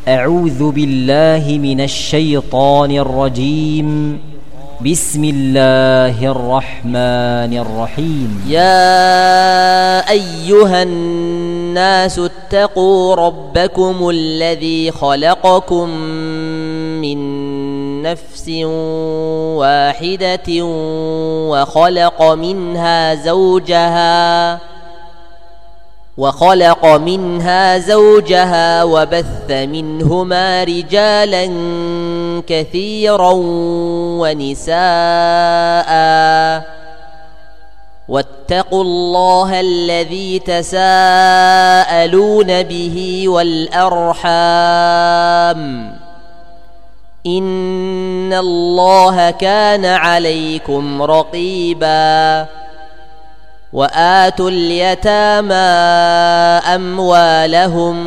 أعوذ بالله من الشيطان الرجيم. بسم الله الرحمن الرحيم. يا أيها الناس اتقوا ربكم الذي خلقكم من نفس واحدة وخلق منها زوجها وبث منهما رجالا كثيرا ونساء واتقوا الله الذي تساءلون به والأرحام إن الله كان عليكم رقيبا. وآتوا اليتامى أموالهم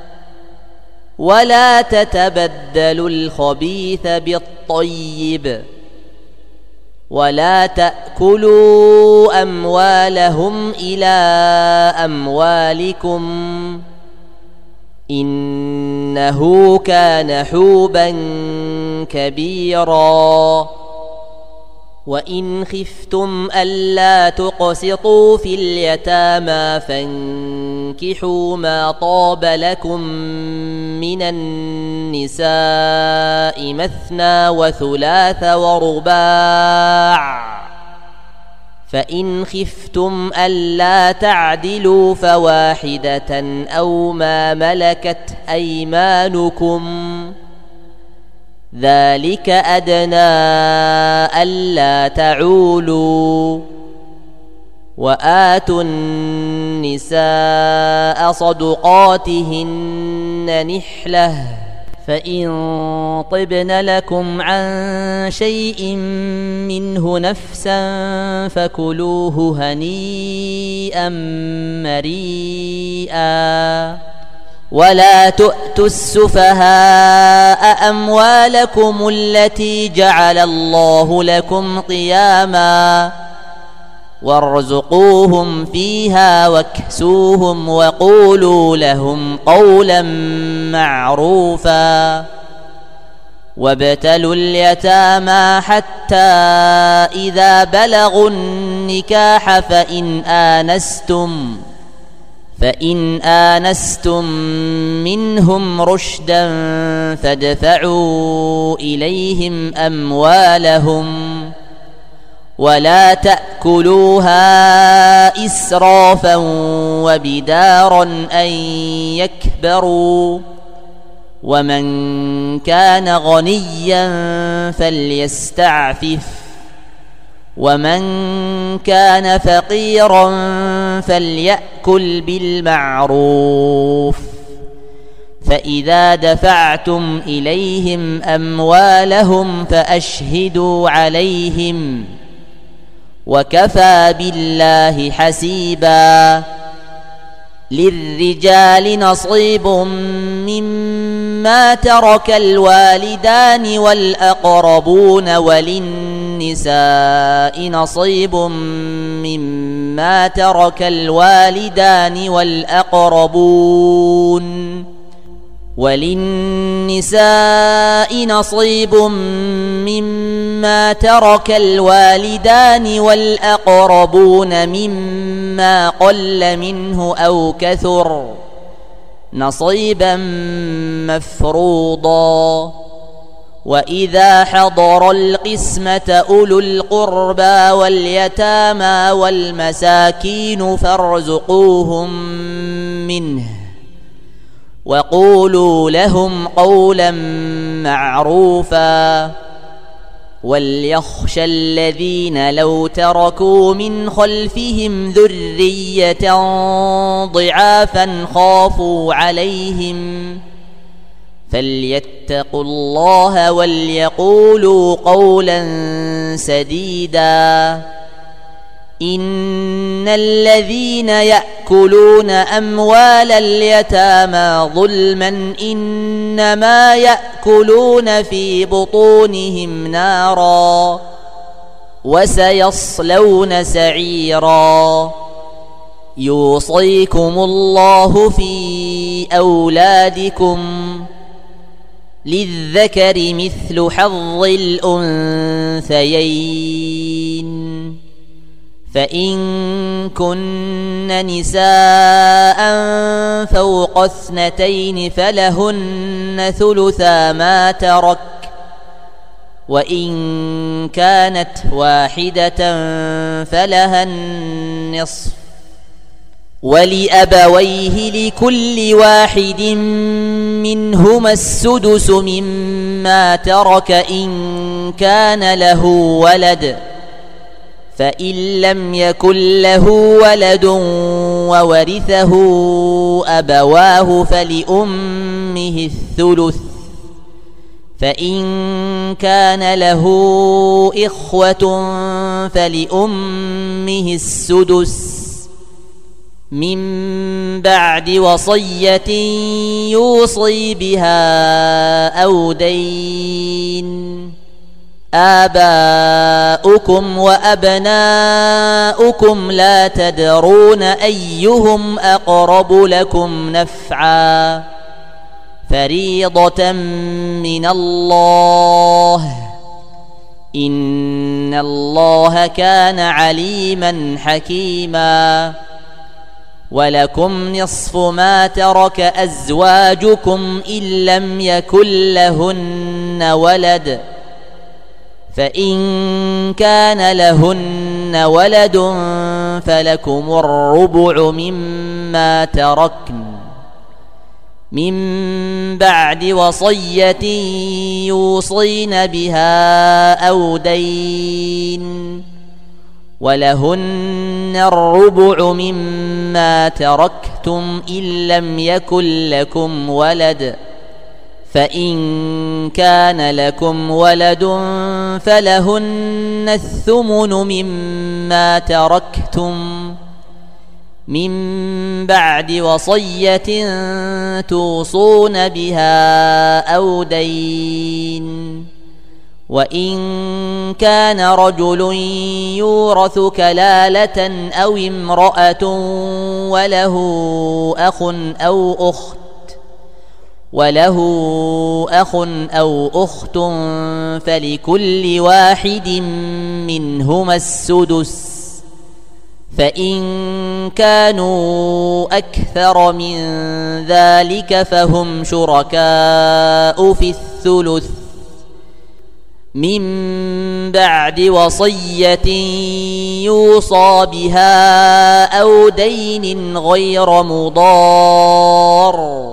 ولا تتبدلوا الخبيث بالطيب ولا تأكلوا أموالهم إلى أموالكم إنه كان حوبا كبيرا. وإن خفتم ألا تقسطوا في اليتامى فانكحوا ما طاب لكم من النساء مثنى وثلاث ورباع، فإن خفتم ألا تعدلوا فواحدة أو ما ملكت أيمانكم ذلك أدنى ألا تعولوا. وآتوا النساء صدقاتهن نحلة فإن طبن لكم عن شيء منه نفسا فكلوه هنيئا مريئا. ولا تؤتوا السفهاء أموالكم التي جعل الله لكم قياما وارزقوهم فيها واكسوهم وقولوا لهم قولا معروفا. وابتلوا اليتامى حتى إذا بلغوا النكاح فإن آنستم منهم رشدا فادفعوا إليهم أموالهم ولا تأكلوها إسرافا وبدارا أن يكبروا. ومن كان غنيا فليستعفف ومن كان فقيرا فليأكل بالمعروف. فإذا دفعتم إليهم أموالهم فأشهدوا عليهم وكفى بالله حسيبا. للرجال نصيب مما ترك الوالدان والأقربون وللنساء نصيب مما ترك الوالدان والأقربون مما قل منه أو كثر نصيبا مفروضا. وإذا حضر القسمة أولو القربى واليتامى والمساكين فارزقوهم منه وقولوا لهم قولا معروفا. وليخشى الذين لو تركوا من خلفهم ذرية ضعافا خافوا عليهم فليتقوا الله وليقولوا قولا سديدا. إن الذين يأكلون أموال اليتامى ظلما إنما يأكلون في بطونهم نارا وسيصلون سعيرا. يوصيكم الله في أولادكم للذكر مثل حظ الأنثيين فإن كن نساء فوق 2 فلهن ثلثا ما ترك وإن كانت واحدة فلها النصف ولأبويه لكل واحد منهما السدس مما ترك إن كان له ولد فإن لم يكن له ولد وورثه أبواه فلأمه الثلث فإن كان له إخوة فلأمه السدس من بعد وصية يوصي بها أو دين آباؤكم وأبناؤكم لا تدرون أيهم أقرب لكم نفعا فريضة من الله إن الله كان عليما حكيما ولكم نصف ما ترك أزواجكم إن لم يكن لهن ولد فإن كان لهن ولد فلكم الربع مما تركن من بعد وصية يوصين بها أو دين ولهن الربع مما تركتم إن لم يكن لكم ولد فإن كان لكم ولد فلهن الثمن مما تركتم من بعد وصية توصون بها أو دين وإن كان رجل يورث كلالة أو امرأة وله أخ أو أخت فلكل واحد منهما السدس فإن كانوا أكثر من ذلك فهم شركاء في الثلث من بعد وصية يوصى بها أو دين غير مضار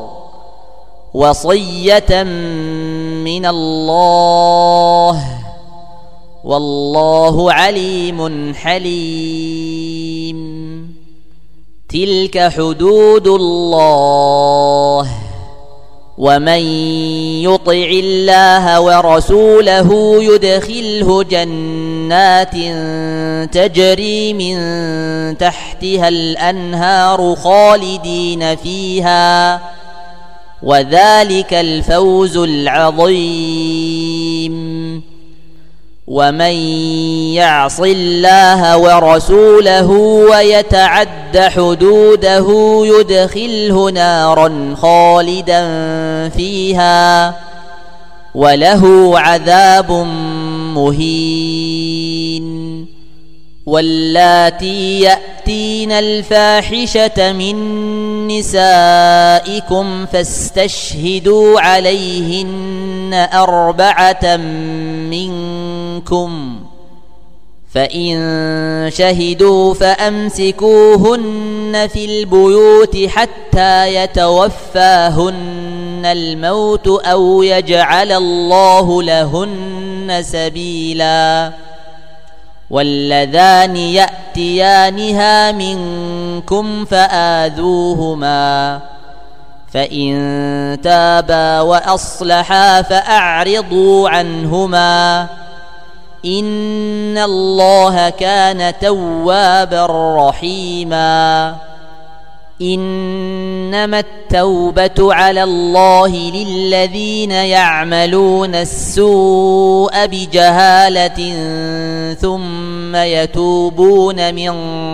وصية من الله والله عليم حليم تلك حدود الله ومن يطع الله ورسوله يدخله جنات تجري من تحتها الأنهار خالدين فيها وذلك الفوز العظيم ومن يعص الله ورسوله ويتعد حدوده يدخله نارا خالدا فيها وله عذاب مهين واللاتي يأتين الفاحشة من نسائكم فاستشهدوا عليهن 4 منكم فإن شهدوا فأمسكوهن في البيوت حتى يتوفاهن الموت أو يجعل الله لهن سبيلا واللذان يأتيانها منكم فآذوهما فإن تابا وأصلحا فأعرضوا عنهما إن الله كان توابا رحيما إنما التوبة على الله للذين يعملون السوء بجهالة ثم يتوبون من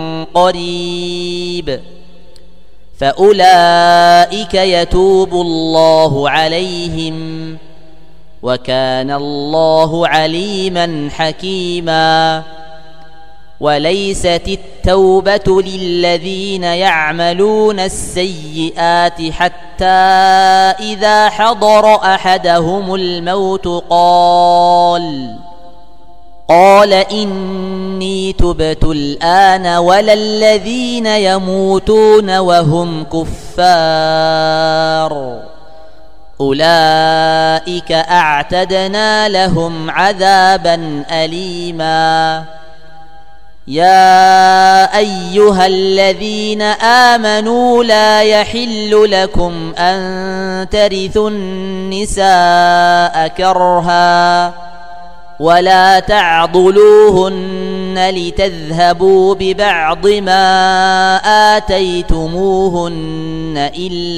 قريب فأولئك يتوب الله عليهم وكان الله عليما حكيما. وليست التوبة للذين يعملون السيئات حتى إذا حضر أحدهم الموت قال إني تبت الآن ولا الذين يموتون وهم كفار أولئك أعتدنا لهم عذابا أليما. يا أيها الذين آمنوا لا يحل لكم أن ترثوا النساء كرها ولا تعضلوهن لتذهبوا ببعض ما آتيتموهن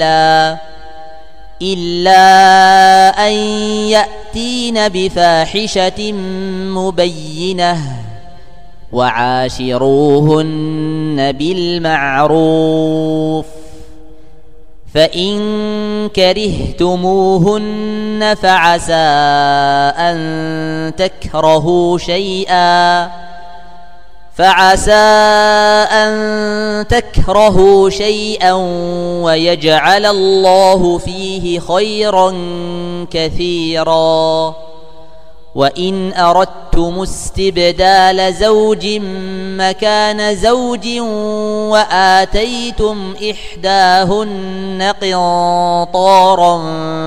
إلا أن يأتين بفاحشة مبينة وعاشروهن بالمعروف فإن كرهتموهن فعسى أن تكرهوا شيئا ويجعل الله فيه خيرا كثيرا. وإن أردتم استبدال زوج مكان زوج وآتيتم إحداهن قنطارا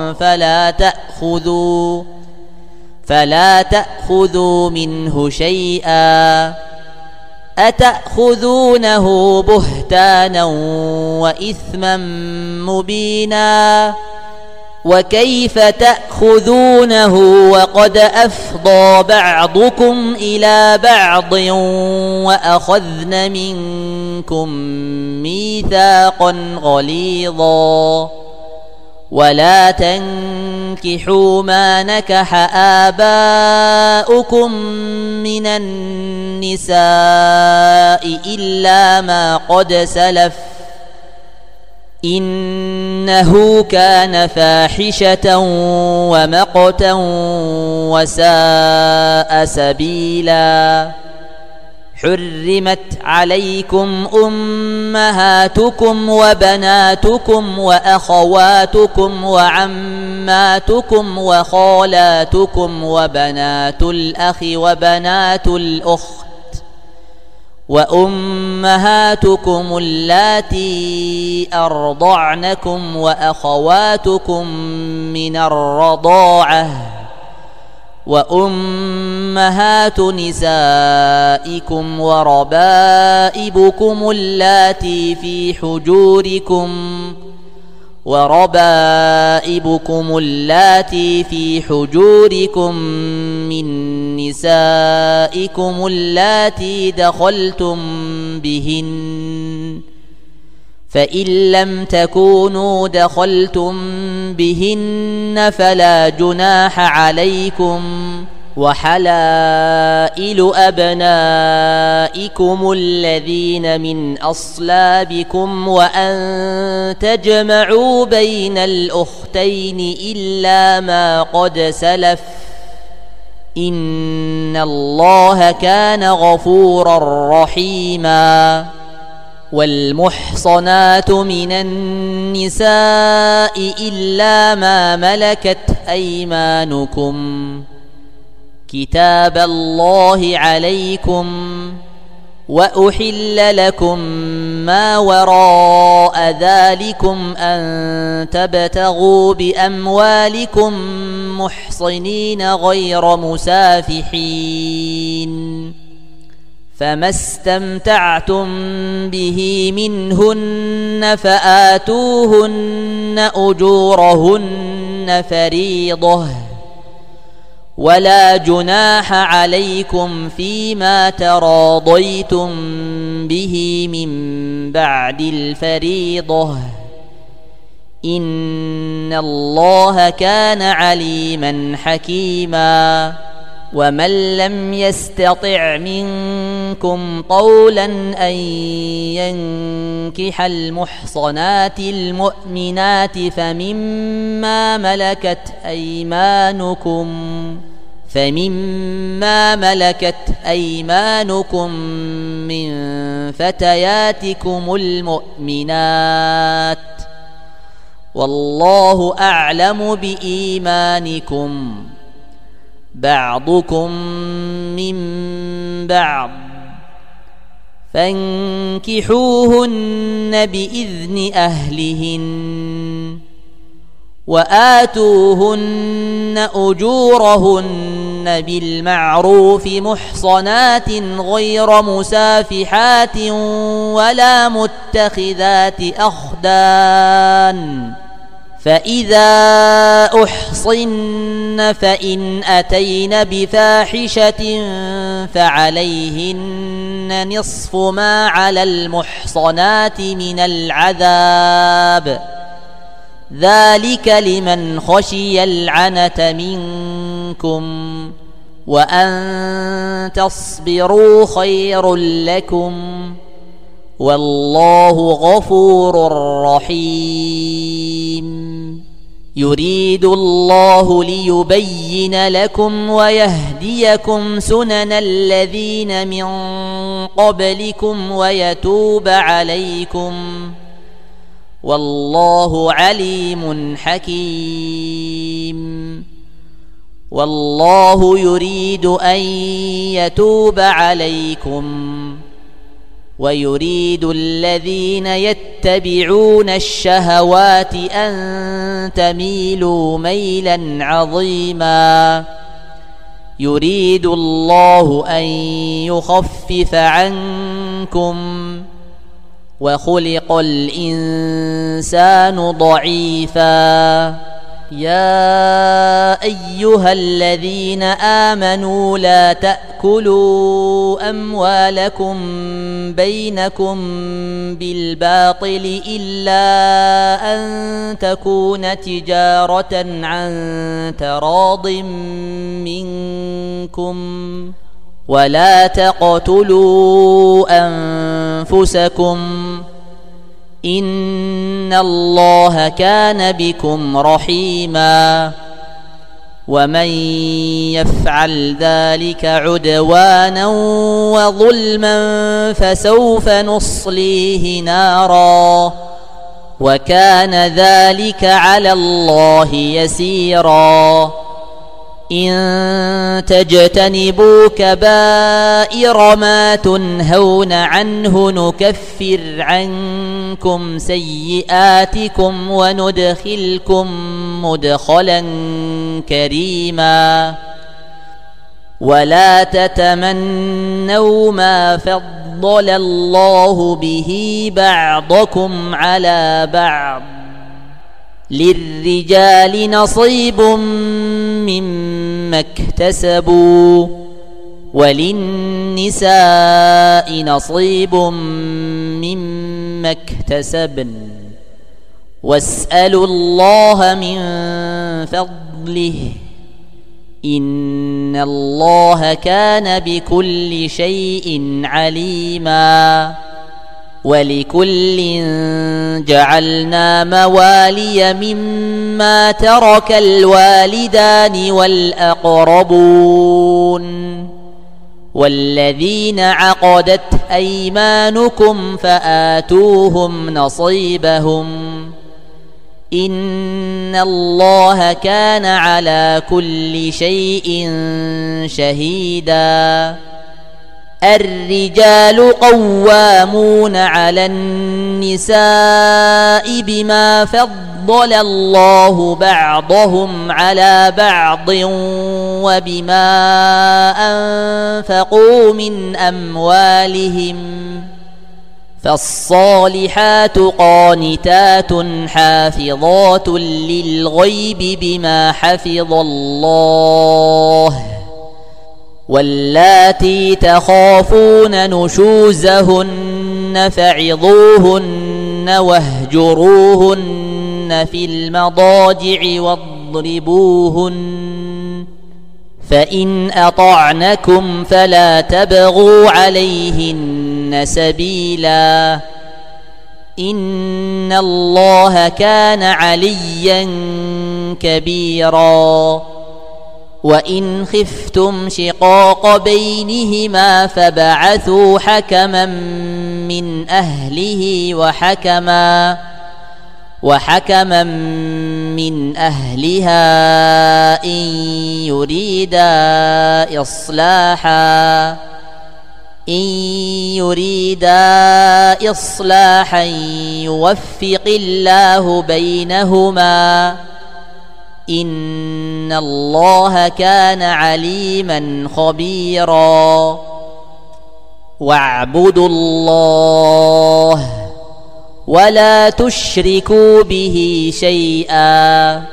فلا تأخذوا منه شيئا أتأخذونه بهتانا وإثما مبينا. وكيف تأخذونه وقد أفضى بعضكم إلى بعض وأخذن منكم ميثاقا غليظا. ولا تنكحوا ما نكح آباؤكم من النساء إلا ما قد سلف إنه كان فاحشة ومقتا وساء سبيلا. حرمت عليكم أمهاتكم وبناتكم وأخواتكم وعماتكم وخالاتكم وبنات الأخ وبنات الأخت وأمهاتكم اللاتي أرضعنكم وأخواتكم من الرضاعة وأمهات نسائكم وربائبكم اللاتي في حجوركم من نسائكم اللاتي دخلتم بهن فإن لم تكونوا دخلتم بهن فلا جناح عليكم. وحلائل أبنائكم الذين من أصلابكم وأن تجمعوا بين الأختين إلا ما قد سلف إن الله كان غفورا رحيما. والمحصنات من النساء إلا ما ملكت أيمانكم كتاب الله عليكم وأحل لكم ما وراء ذلكم أن تبتغوا بأموالكم محصنين غير مسافحين فما استمتعتم به منهن فآتوهن أجورهن فريضة ولا جناح عليكم فيما تراضيتم به من بعد الفريضة إن الله كان عليما حكيما. ومن لم يستطع منكم طولا أن ينكح المحصنات المؤمنات فمما ملكت أيمانكم من فتياتكم المؤمنات والله أعلم بإيمانكم بعضكم من بعض فانكحوهن بإذن أهلهن وآتوهن أجورهن بالمعروف محصنات غير مسافحات ولا متخذات أخدان فإذا أحصن فإن أتين بفاحشة فعليهن نصف ما على المحصنات من العذاب ذلك لمن خشي العنة منكم وأن تصبروا خير لكم والله غفور رحيم يريد الله ليبين لكم ويهديكم سنن الذين من قبلكم ويتوب عليكم والله عليم حكيم والله يريد أن يتوب عليكم ويريد الذين يتبعون الشهوات أن تميلوا ميلا عظيما يريد الله أن يخفف عنكم وخلق الإنسان ضعيفا يا أيها الذين آمنوا لا تأكلوا أموالكم بينكم بالباطل إلا أن تكون تجارة عن تراض منكم ولا تقتلوا أنفسكم إن الله كان بكم رحيما ومن يفعل ذلك عدوانا وظلما فسوف نصليه نارا وكان ذلك على الله يسيرا إن تجتنبوا كبائر ما تنهون عنه نكفر عنكم سيئاتكم وندخلكم مدخلا كريما ولا تتمنوا ما فضل الله به بعضكم على بعض للرجال نصيب مما اكتسبوا وللنساء نصيب مما اكتسبن واسألوا الله من فضله إن الله كان بكل شيء عليما ولكل جعلنا موالي مما ترك الوالدان والأقربون والذين عقدت أيمانكم فآتوهم نصيبهم إن الله كان على كل شيء شهيدا الرجال قوامون على النساء بما فضل الله بعضهم على بعض وبما أنفقوا من أموالهم فالصالحات قانتات حافظات للغيب بما حفظ الله واللاتي تخافون نشوزهن فعظوهن واهجروهن في المضاجع فإن أطعنكم فلا تبغوا عليهن سبيلا إن الله كان عليا كبيرا وإن خفتم شقاق بينهما فبعثوا حكما من أهله وحكما من أهلها إن يريدا إصلاحا يوفق الله بينهما إن الله كان عليما خبيرا واعبدوا الله ولا تشركوا به شيئا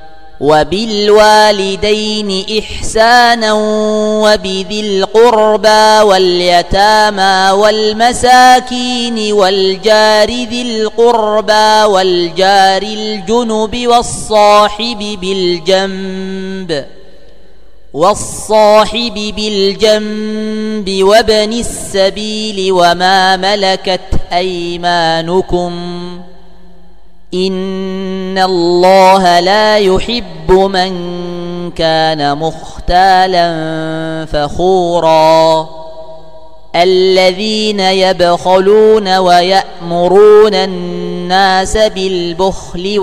وبالوالدين إحسانا وبذي القربى واليتامى والمساكين والجار ذي القربى والجار الجنب والصاحب بالجنب وابن السبيل وما ملكت أيمانكم إن الله لا يحب من كان مختالا فخورا الذين يبخلون ويأمرون الناس بالبخل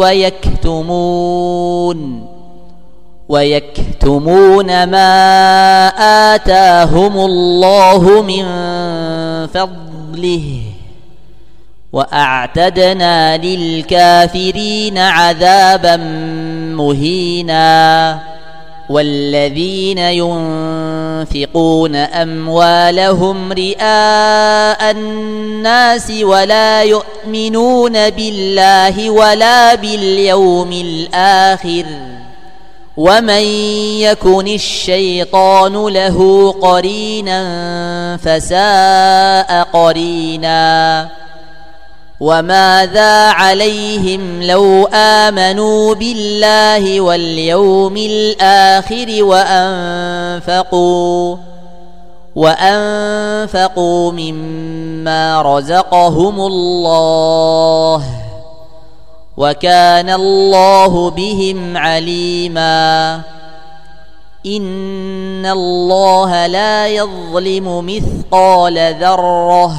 ويكتمون ما آتاهم الله من فضله وأعتدنا للكافرين عذابا مهينا والذين ينفقون أموالهم رئاء الناس ولا يؤمنون بالله ولا باليوم الآخر ومن يكن الشيطان له قرينا فساء قرينا وماذا عليهم لو آمنوا بالله واليوم الآخر وأنفقوا مما رزقهم الله وكان الله بهم عليما إن الله لا يظلم مثقال ذرة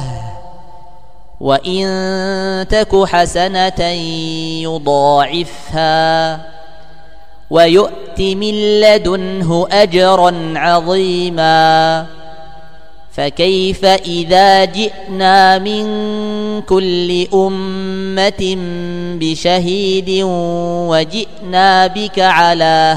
وإن تك حسنة يضاعفها ويؤت من لدنه أجرا عظيما فكيف إذا جئنا من كل أمة بشهيد وجئنا بك على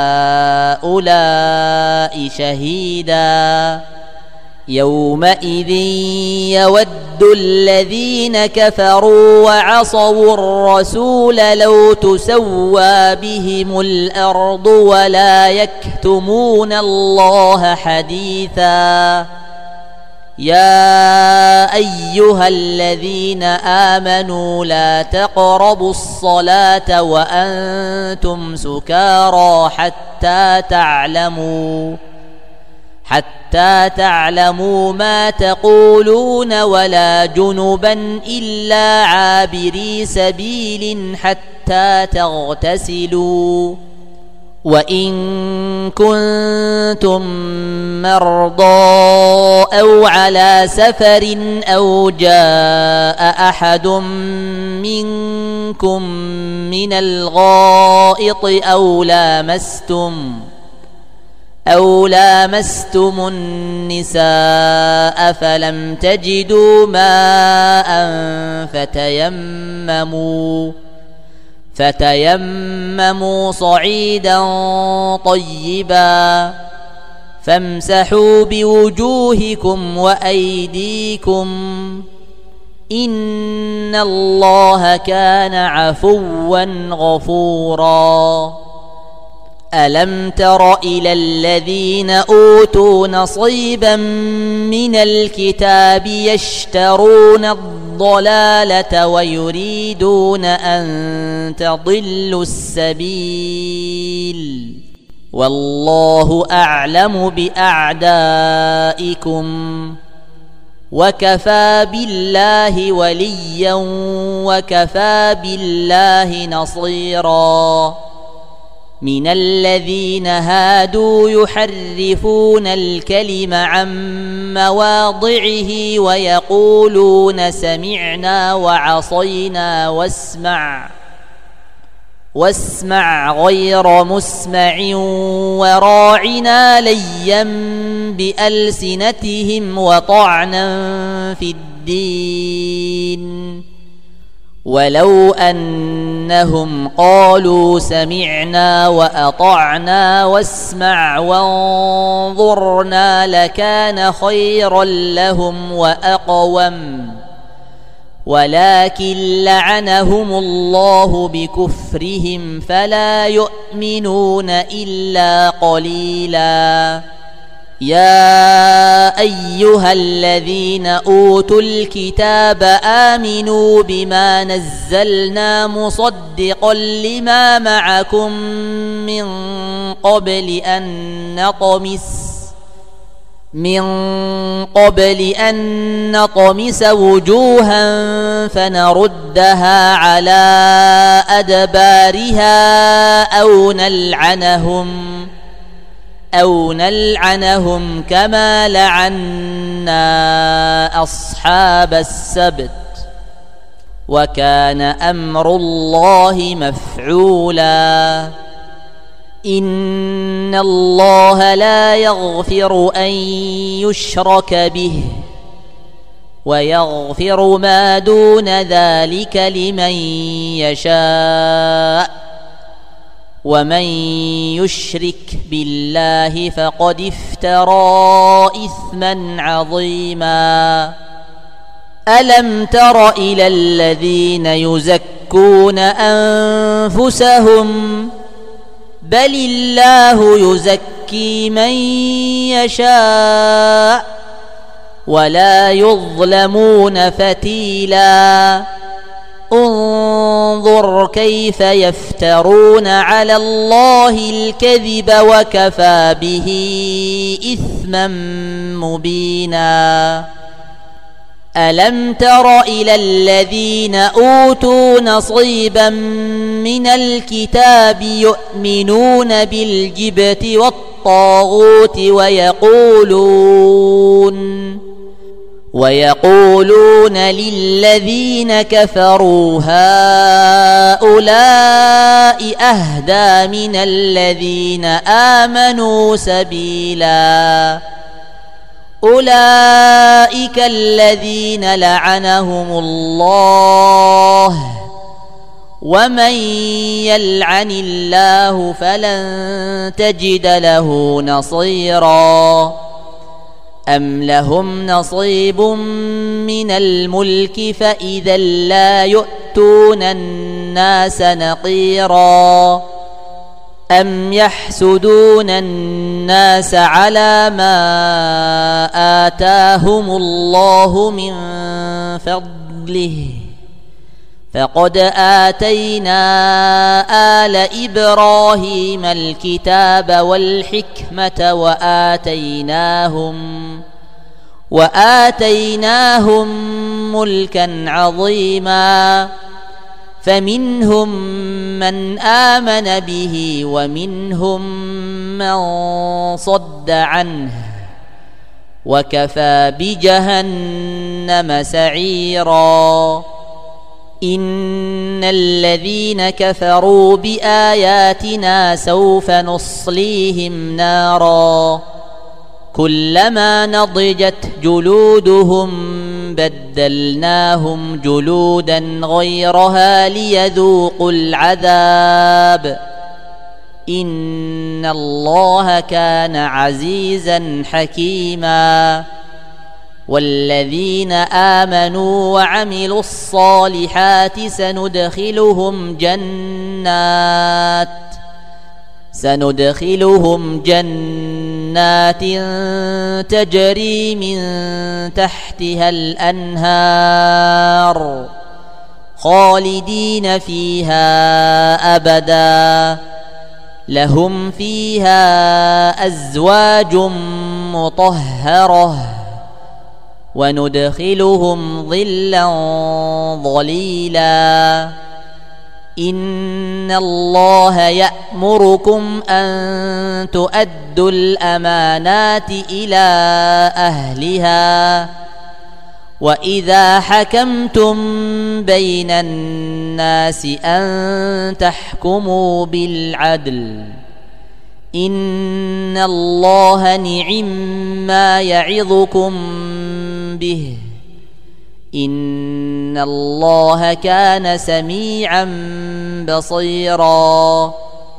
هؤلاء شهيدا يومئذ يود الذين كفروا وعصوا الرسول لو تسوى بهم الأرض ولا يكتمون الله حديثا يا أيها الذين آمنوا لا تقربوا الصلاة وأنتم سكارى حتى تعلموا ما تقولون ولا جنبا إلا عابري سبيل حتى تغتسلوا وإن كنتم مرضى أو على سفر أو جاء أحد منكم من الغائط أو لامستم النساء فلم تجدوا ماء فتيمموا صعيدا طيبا فامسحوا بوجوهكم وأيديكم إن الله كان عفوا غفورا ألم تر إلى الذين أوتوا نصيبا من الكتاب يشترون الضلالة ويريدون أن تضلوا السبيل والله أعلم بأعدائكم وكفى بالله وليا وكفى بالله نصيرا من الذين هادوا يحرفون الكلم عن مواضعه ويقولون سمعنا وعصينا واسمع غير مسمع وراعنا ليا بألسنتهم وطعنا في الدين ولو أنهم قالوا سمعنا وأطعنا واسمع وانظرنا لكان خيرا لهم وأقوم ولكن لعنهم الله بكفرهم فلا يؤمنون إلا قليلا يا أيها الذين أوتوا الكتاب آمنوا بما نزلنا مصدقا لما معكم من قبل أن نطمس وجوها فنردها على أدبارها أو نلعنهم كما لعنا أصحاب السبت وكان أمر الله مفعولا إن الله لا يغفر أن يشرك به ويغفر ما دون ذلك لمن يشاء ومن يشرك بالله فقد افترى إثما عظيما ألم تر إلى الذين يزكون أنفسهم بل الله يزكي من يشاء ولا يظلمون فتيلا انظر كيف يفترون على الله الكذب وكفى به إثما مبينا ألم تر إلى الذين أوتوا نصيبا من الكتاب يؤمنون بالجبت والطاغوت ويقولون للذين كفروا هؤلاء أهدى من الذين آمنوا سبيلا أولئك الذين لعنهم الله ومن يلعن الله فلن تجد له نصيرا أم لهم نصيب من الملك فإذا لا يؤتون الناس نقيرا أم يحسدون الناس على ما آتاهم الله من فضله فقد آتينا آل إبراهيم الكتاب والحكمة وآتيناهم ملكا عظيما فمنهم من آمن به ومنهم من صد عنه وكفى بجهنم سعيرا إن الذين كفروا بآياتنا سوف نصليهم نارا كلما نضجت جلودهم بدلناهم جلودا غيرها ليذوقوا العذاب إن الله كان عزيزا حكيما والذين آمنوا وعملوا الصالحات سندخلهم جنات تجري من تحتها الأنهار خالدين فيها أبدا لهم فيها أزواج مطهرة وندخلهم ظلا ظليلا إن الله يأمركم أن تؤدوا الأمانات إلى أهلها وإذا حكمتم بين الناس أن تحكموا بالعدل إن الله نعما يعظكم به إن الله كان سميعا بصيرا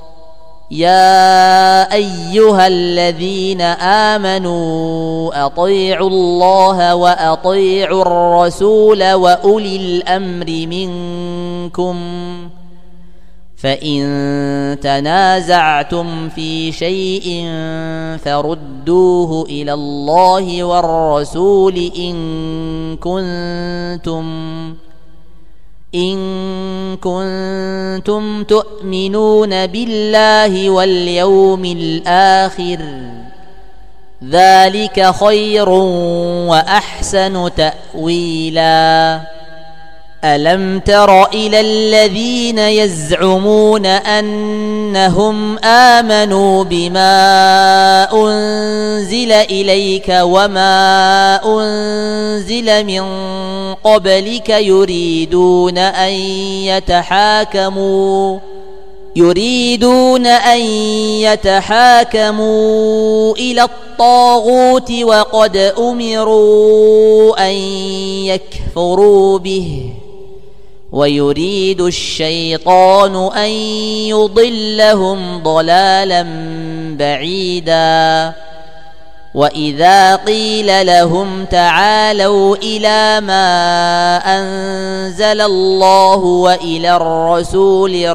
يا أيها الذين آمنوا أطيعوا الله وأطيعوا الرسول وأولي الأمر منكم فإن تنازعتم في شيء فردوه إلى الله والرسول إن كنتم تؤمنون بالله واليوم الآخر ذلك خير وأحسن تأويلا ألم تر إلى الذين يزعمون أنهم آمنوا بما أنزل إليك وما أنزل من قبلك يريدون أن يتحاكموا إلى الطاغوت وقد أمروا أن يكفروا به ويريد الشيطان أن يضلهم ضلالا بعيدا وإذا قيل لهم تعالوا إلى ما أنزل الله وإلى الرسول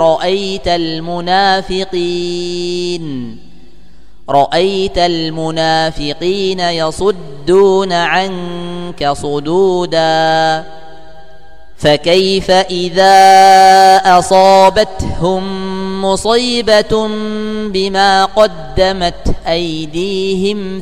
رأيت المنافقين يصدون عنك صدودا فكيف إذا أصابتهم مصيبة بما قدمت أيديهم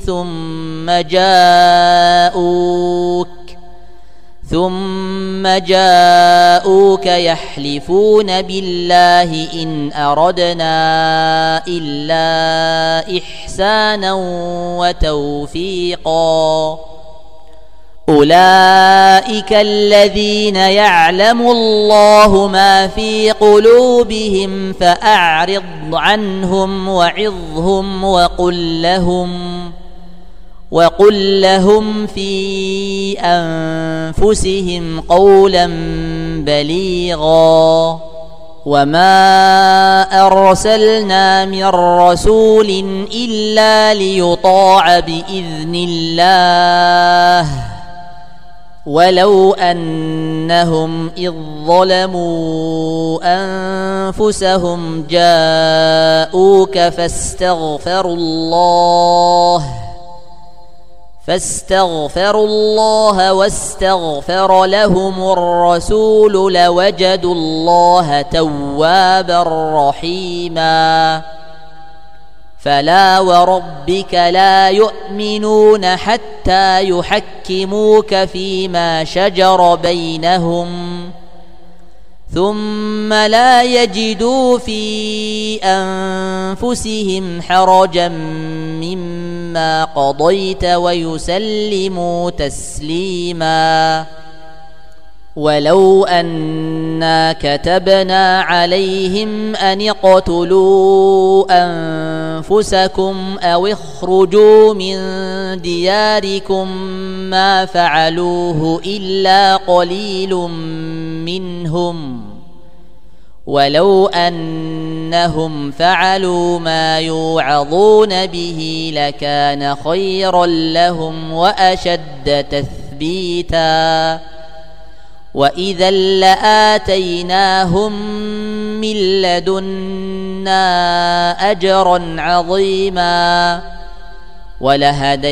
ثم جاءوك يحلفون بالله إن أردنا إلا إحسانا وتوفيقا أولئك الذين يعلم الله ما في قلوبهم فأعرض عنهم وعظهم وقل لهم في أنفسهم قولا بليغا وما أرسلنا من رسول إلا ليطاع بإذن الله ولو أنهم إذ ظلموا أنفسهم جاءوك فاستغفروا الله واستغفر لهم الرسول لوجدوا الله توابا رحيما فلا وربك لا يؤمنون حتى يحكموك فيما شجر بينهم ثم لا يجدوا في أنفسهم حرجا مما قضيت ويسلموا تسليما ولو أنا كتبنا عليهم أن اقتلوا أنفسكم أو اخرجوا من دياركم ما فعلوه إلا قليل منهم ولو أنهم فعلوا ما يوعظون به لكان خيرا لهم وأشد تثبيتا وإذا لآتيناهم من لدنا أجرا عظيما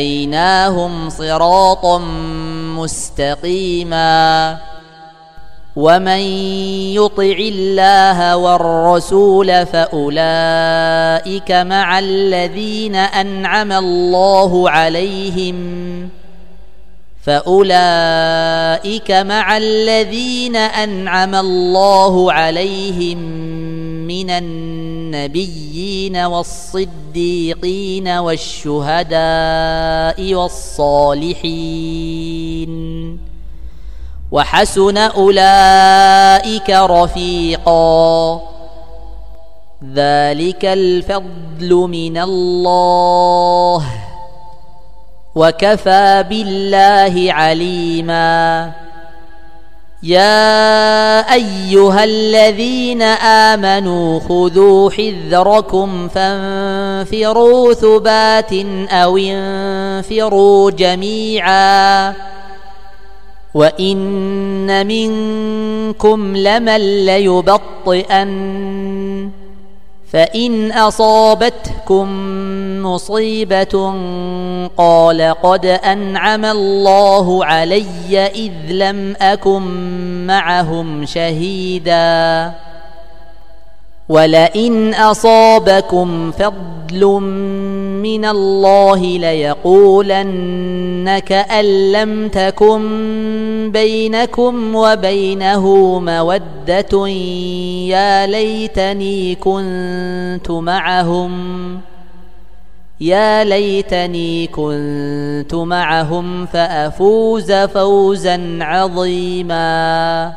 ولهديناهم صراطا مستقيما ومن يطع الله والرسول فأولئك مع الذين أنعم الله عليهم من النبيين والصديقين والشهداء والصالحين وحسن أولئك رفيقا ذلك الفضل من الله وكفى بالله عليما يا أيها الذين آمنوا خذوا حذركم فانفروا ثبات أو انفروا جميعا وإن منكم لمن ليبطئن فإن أصابتكم مصيبة قال قد أنعم الله علي إذ لم أكن معهم شهيدا ولئن أصابكم فضل من الله ليقولن كأن لم تكن بينكم وبينه مودة يا ليتني كنت معهم فأفوز فوزا عظيما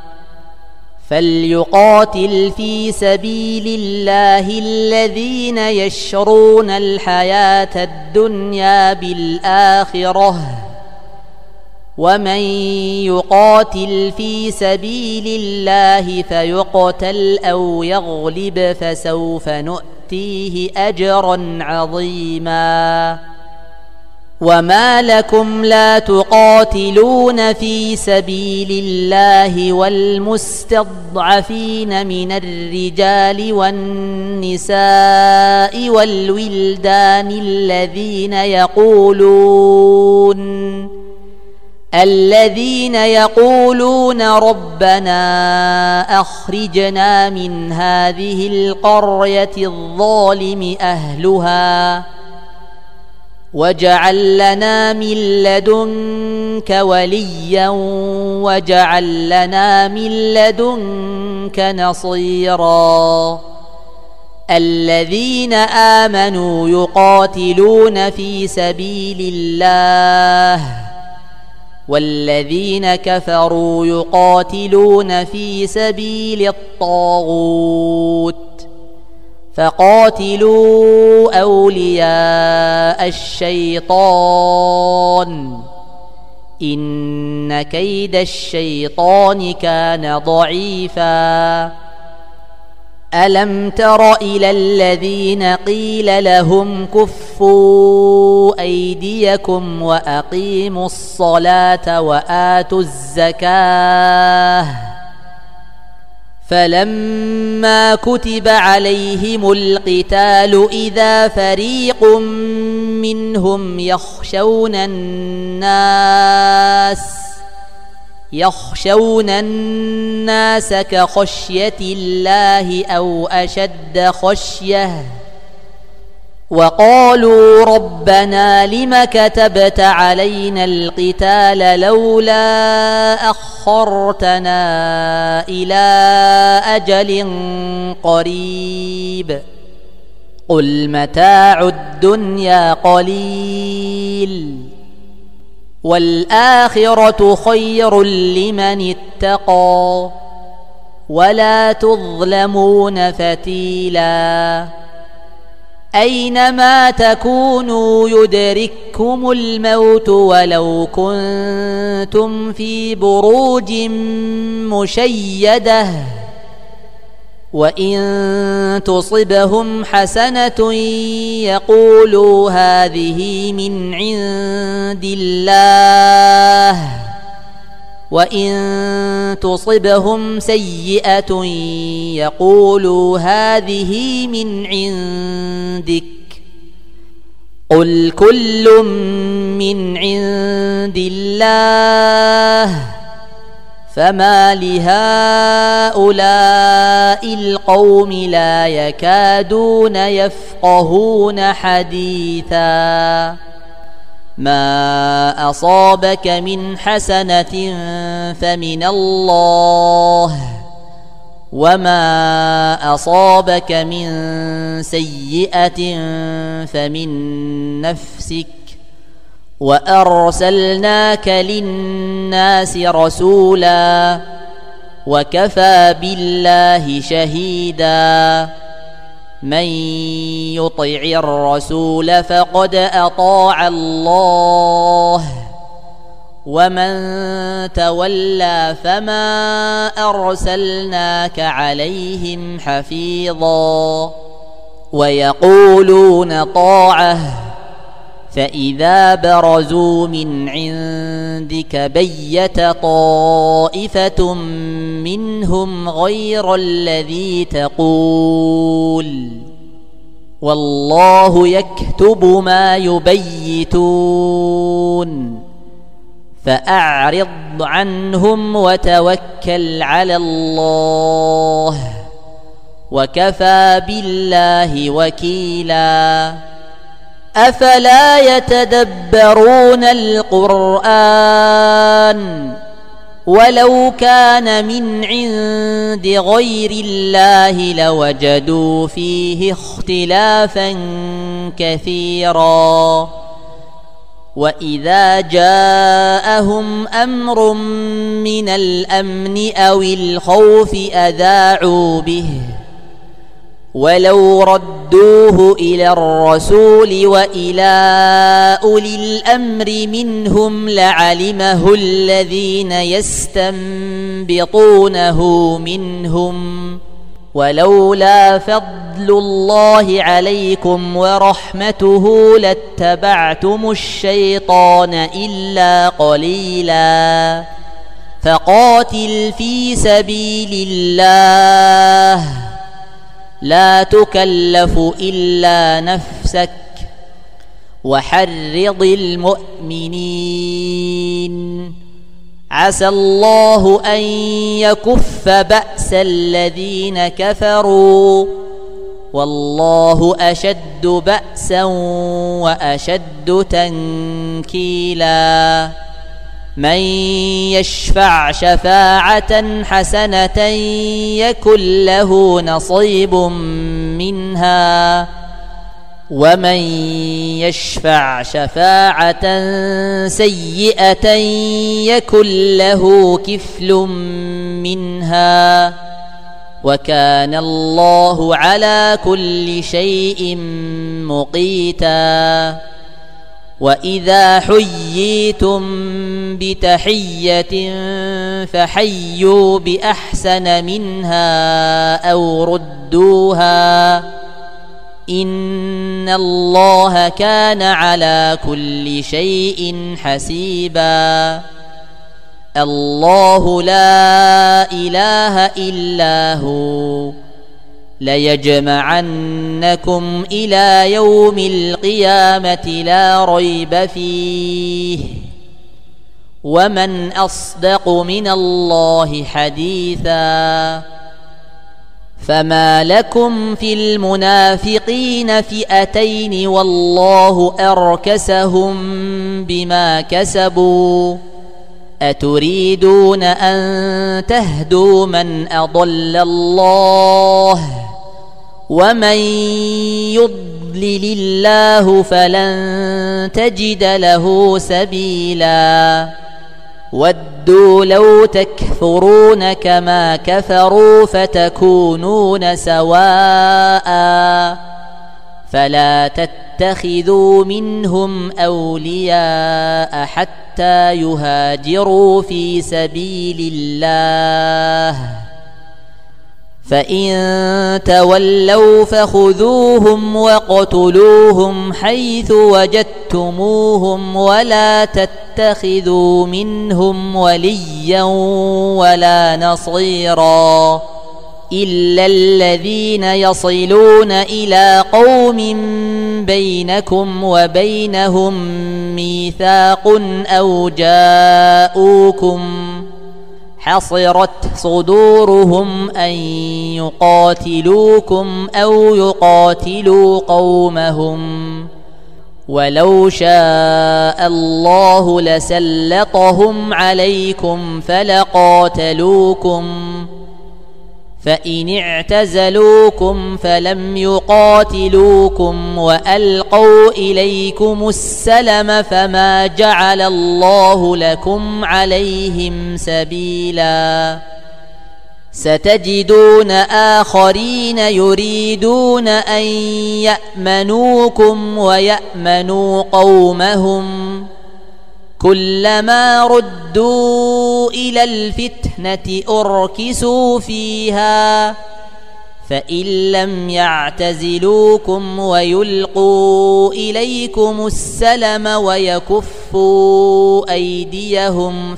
فليقاتل في سبيل الله الذين يشرون الحياة الدنيا بالآخرة ومن يقاتل في سبيل الله فيقتل أو يغلب فسوف نؤتيه أجرا عظيما وما لكم لا تقاتلون في سبيل الله والمستضعفين من الرجال والنساء والولدان الذين يقولون ربنا أخرجنا من هذه القرية الظالم أهلها واجعل لنا من لدنك وليا واجعل لنا من لدنك نصيرا الذين آمنوا يقاتلون في سبيل الله والذين كفروا يقاتلون في سبيل الطاغوت فقاتلوا أولياء الشيطان إن كيد الشيطان كان ضعيفا ألم تر إلى الذين قيل لهم كفوا أيديكم وأقيموا الصلاة وآتوا الزكاة فلما كتب عليهم القتال إذا فريق منهم يخشون الناس كخشية الله أو أشد خشية وقالوا ربنا لم كتبت علينا القتال لولا أخرتنا إلى أجل قريب قل متاع الدنيا قليل والآخرة خير لمن اتقى ولا تظلمون فتيلا أينما تكونوا يدرككم الموت ولو كنتم في بروج مشيدة وإن تصبهم حسنة يقولوا هذه من عند الله وإن تصبهم سيئة يقولوا هذه من عندك قل كل من عند الله فما لهؤلاء القوم لا يكادون يفقهون حديثا ما أصابك من حسنة فمن الله وما أصابك من سيئة فمن نفسك وأرسلناك للناس رسولا وكفى بالله شهيدا من يطع الرسول فقد أطاع الله ومن تولى فما أرسلناك عليهم حفيظا ويقولون طاعة فإذا برزوا من عندك بيت طائفة منهم غير الذي تقول والله يكتب ما يبيتون فأعرض عنهم وتوكل على الله وكفى بالله وكيلا أفلا يتدبرون القرآن ولو كان من عند غير الله لوجدوا فيه اختلافا كثيرا وإذا جاءهم أمر من الأمن أو الخوف أذاعوا به ولو ردوه إلى الرسول وإلى أولي الأمر منهم لعلمه الذين يستنبطونه منهم ولولا فضل الله عليكم ورحمته لاتبعتم الشيطان إلا قليلا فقاتل في سبيل الله لا تكلف إلا نفسك وحرض المؤمنين عسى الله أن يكف بأس الذين كفروا والله أشد بأسا وأشد تنكيلا من يشفع شفاعة حسنة يكن له نصيب منها ومن يشفع شفاعة سيئة يكن له كفل منها وكان الله على كل شيء مقيتا وإذا حييتم بتحية فحيوا بأحسن منها أو ردوها إن الله كان على كل شيء حسيبا الله لا إله إلا هو ليجمعنكم إلى يوم القيامة لا ريب فيه ومن أصدق من الله حديثا فما لكم في المنافقين فئتين والله أركسهم بما كسبوا أتريدون أن تهدوا من أضل الله ومن يضلل الله فلن تجد له سبيلا ودوا لو تكفرون كما كفروا فتكونون سواء فلا تتخذوا منهم أولياء حتى يهاجروا في سبيل الله فإن تولوا فخذوهم واقتلوهم حيث وجدتموهم ولا تتخذوا منهم وليا ولا نصيرا إلا الذين يصلون إلى قوم بينكم وبينهم ميثاق أو جاءوكم حصرت صدورهم أن يقاتلوكم أو يقاتلوا قومهم ولو شاء الله لسلطهم عليكم فلقاتلوكم فإن اعتزلوكم فلم يقاتلوكم وألقوا إليكم السلم فما جعل الله لكم عليهم سبيلا ستجدون آخرين يريدون أن يأمنوكم ويأمنوا قومهم كلما ردوا إلى الفتنة أركسوا فيها فإن لم يعتزلوكم ويلقوا إليكم السلم ويكفوا أيديهم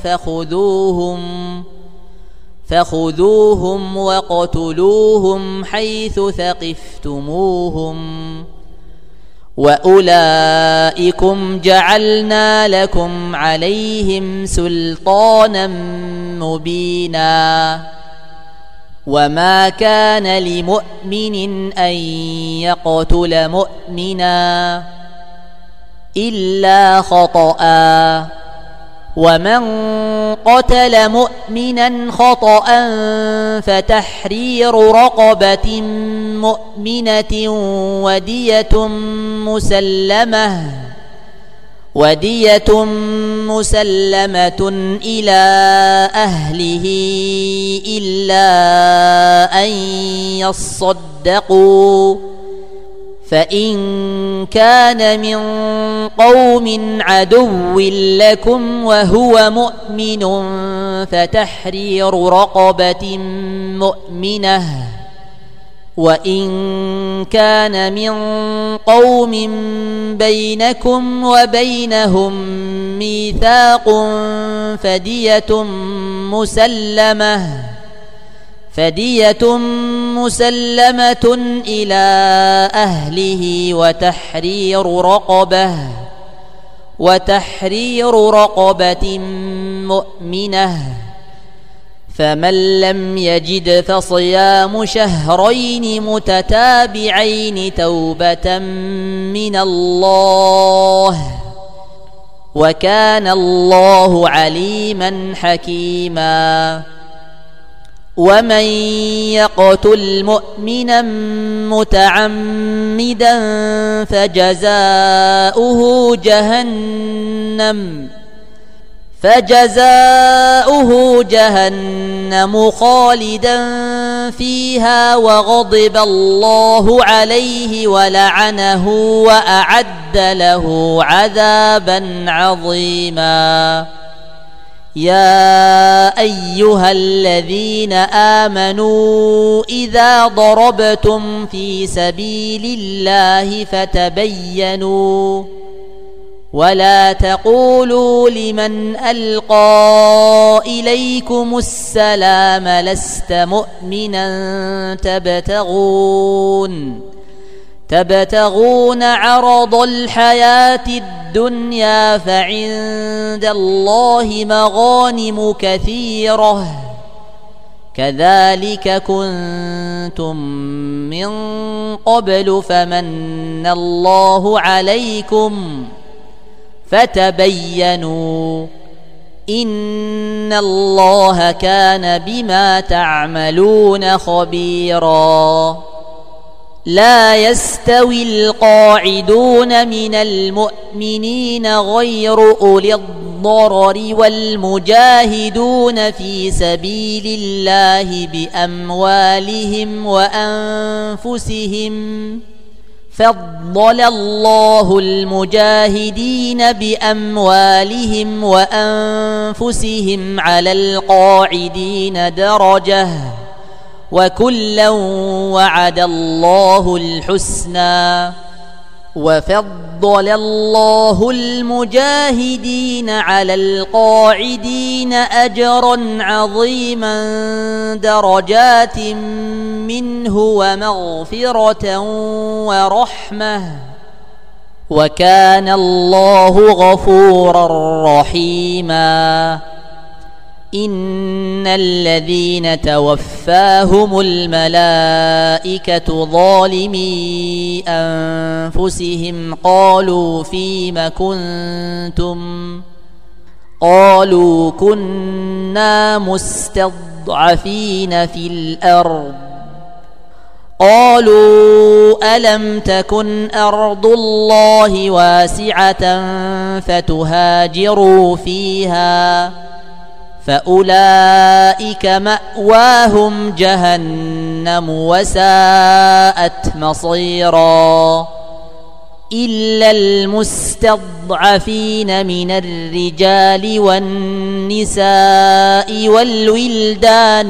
فخذوهم واقتلوهم حيث ثقفتموهم وأولئكم جعلنا لكم عليهم سلطانا مبينا وما كان لمؤمن أن يقتل مؤمنا إلا خطأ ومن قتل مؤمنا خطأ فتحرير رقبة مؤمنة ودية مسلمة إلى أهله إلا أن يصدقوا فإن كان من قوم عدو لكم وهو مؤمن فتحرير رقبة مؤمنة وإن كان من قوم بينكم وبينهم ميثاق فدية مسلمة إلى أهله وتحرير رقبة مؤمنة فمن لم يجد فصيام شهرين متتابعين توبة من الله وكان الله عليما حكيما ومن يقتل مؤمنا متعمدا فجزاؤه جهنم خالدا فيها وغضب الله عليه ولعنه وأعد له عذابا عظيما يا أيها الذين آمنوا إذا ضربتم في سبيل الله فتبينوا ولا تقولوا لمن ألقى إليكم السلام لست مؤمنا تبتغون عرض الحياة الدنيا فعند الله مغانم كثيرة كذلك كنتم من قبل فمن الله عليكم فتبينوا إن الله كان بما تعملون خبيرا لا يستوي القاعدون من المؤمنين غير أولي الضرر والمجاهدون في سبيل الله بأموالهم وأنفسهم فضل الله المجاهدين بأموالهم وأنفسهم على القاعدين درجة وكلا وعد الله الحسنى وفضل الله المجاهدين على القاعدين أجرا عظيما درجات منه ومغفرة ورحمة وكان الله غفورا رحيما إن الذين توفاهم الملائكة ظالمي أنفسهم قالوا فيم كنتم قالوا كنا مستضعفين في الأرض قالوا ألم تكن أرض الله واسعة فتهاجروا فيها فأولئك مأواهم جهنم وساءت مصيرا إلا المستضعفين من الرجال والنساء والولدان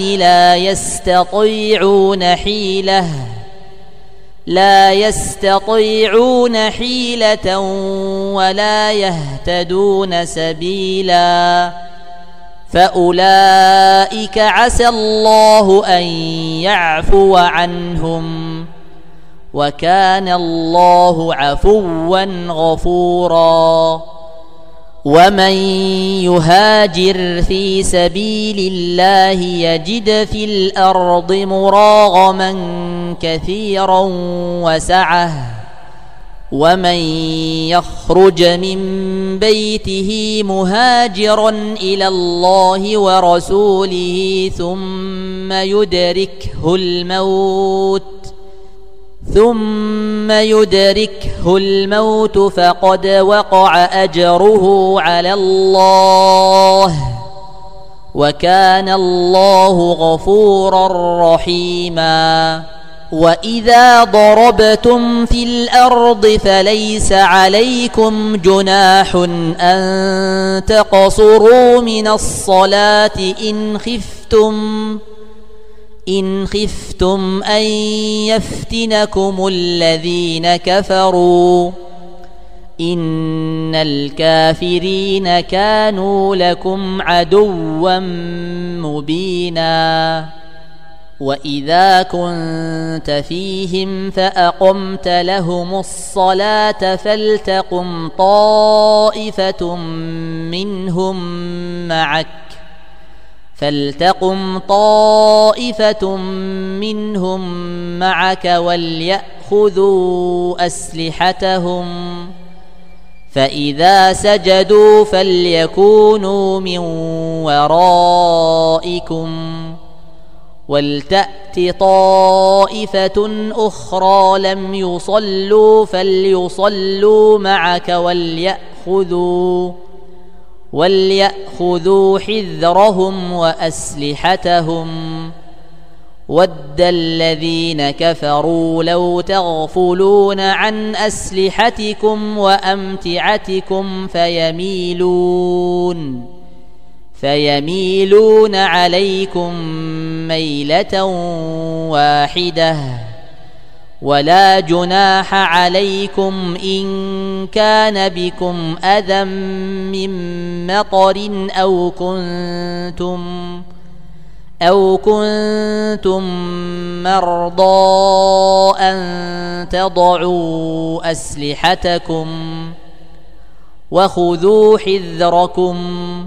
لا يستطيعون حيلة ولا يهتدون سبيلا فأولئك عسى الله أن يعفو عنهم وكان الله عفوا غفورا ومن يهاجر في سبيل الله يجد في الأرض مراغما كثيرا وسعة ومن يخرج من بيته مهاجرا إلى الله ورسوله ثم يدركه الموت فقد وقع أجره على الله وكان الله غفورا رحيما وإذا ضربتم في الأرض فليس عليكم جناح أن تقصروا من الصلاة إن خفتم أن يفتنكم الذين كفروا إن الكافرين كانوا لكم عدوا مبينا وإذا كنت فيهم فأقمت لهم الصلاة فلتقم طائفة منهم معك وليأخذوا أسلحتهم فإذا سجدوا فليكونوا من ورائكم ولتأت طائفة أخرى لم يصلوا فليصلوا معك وليأخذوا حذرهم وأسلحتهم ود الذين كفروا لو تغفلون عن أسلحتكم وأمتعتكم فيميلون عليكم ميلة واحدة ولا جناح عليكم إن كان بكم أذى من مطر أو كنتم مرضى أن تضعوا أسلحتكم وخذوا حذركم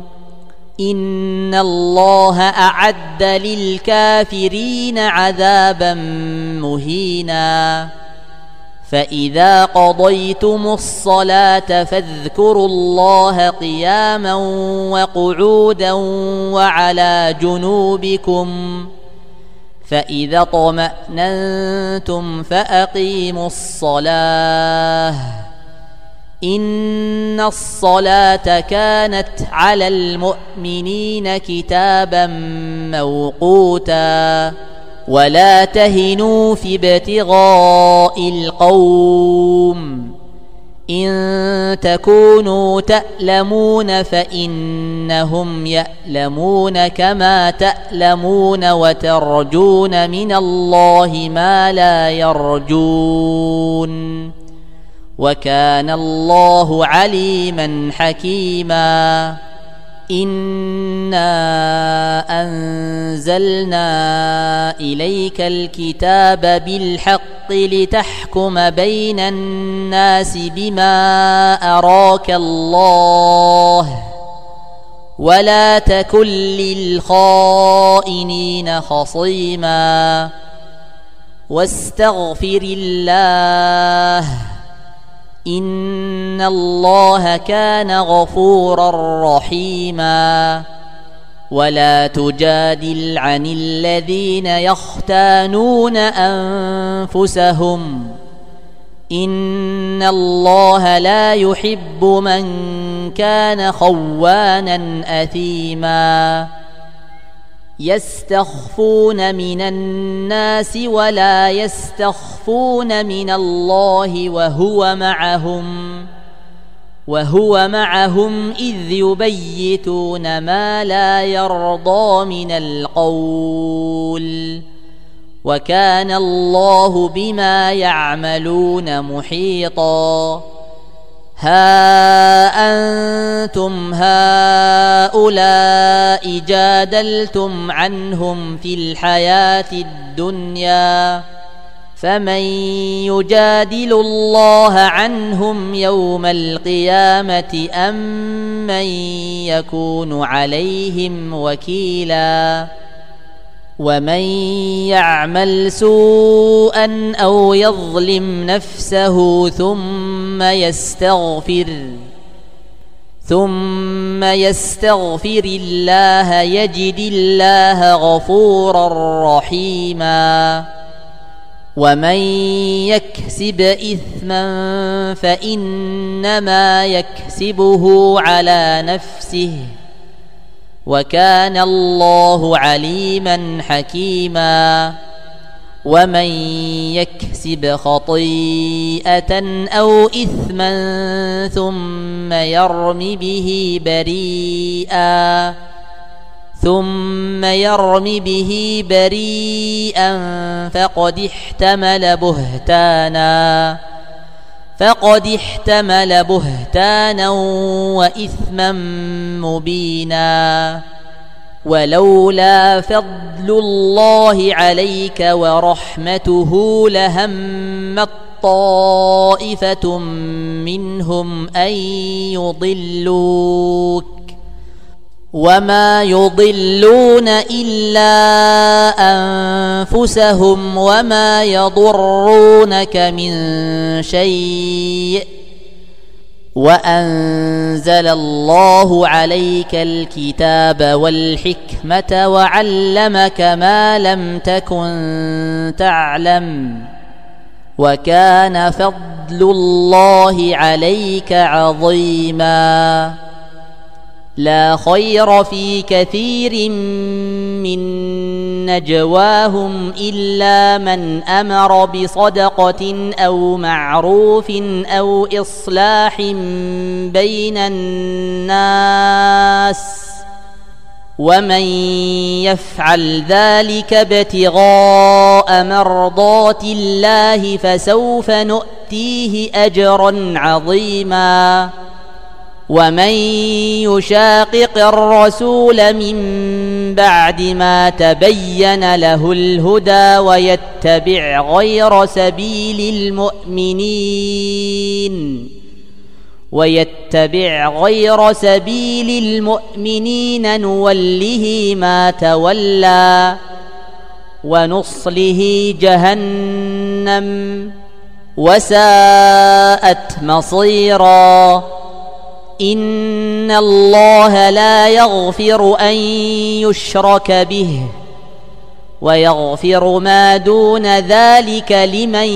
إن الله أعد للكافرين عذابا مهينا فإذا قضيتم الصلاة فاذكروا الله قياما وقعودا وعلى جنوبكم فإذا اطمأننتم فأقيموا الصلاة إن الصلاة كانت على المؤمنين كتابا موقوتا ولا تهنوا في ابتغاء القوم إن تكونوا تألمون فإنهم يألمون كما تألمون وترجون من الله ما لا يرجون وكان الله عليما حكيما إنا أنزلنا إليك الكتاب بالحق لتحكم بين الناس بما أراك الله ولا تكن للخائنين خصيما واستغفر الله إن الله كان غفورا رحيما ولا تجادل عن الذين يختانون أنفسهم إن الله لا يحب من كان خوانا أثيما يستخفون من الناس ولا يستخفون من الله وهو معهم إذ يبيتون ما لا يرضى من القول وكان الله بما يعملون محيطا ها أنتم هؤلاء جادلتم عنهم في الحياة الدنيا فمن يجادل الله عنهم يوم القيامة أم من يكون عليهم وكيلا ومن يعمل سوءا أو يظلم نفسه ثم يستغفر الله يجد الله غفورا رحيما ومن يكسب إثما فإنما يكسبه على نفسه وكان الله عليما حكيما ومن يكسب خطيئة أو إثما ثم يرم به بريئا فقد احتمل بهتانا وإثما مبينا ولولا فضل الله عليك ورحمته لهمت طائفة منهم أن يضلوك وما يضلون إلا أنفسهم وما يضرونك من شيء وأنزل الله عليك الكتاب والحكمة وعلمك ما لم تكن تعلم وكان فضل الله عليك عظيما لا خير في كثير من نجواهم إلا من أمر بصدقة أو معروف أو إصلاح بين الناس ومن يفعل ذلك ابتغاء مرضات الله فسوف نؤتيه أجرا عظيما ومن يشاقق الرسول من بعد ما تبين له الهدى ويتبع غير سبيل المؤمنين نوله ما تولى ونصله جهنم وساءت مصيرا إن الله لا يغفر أن يشرك به ويغفر ما دون ذلك لمن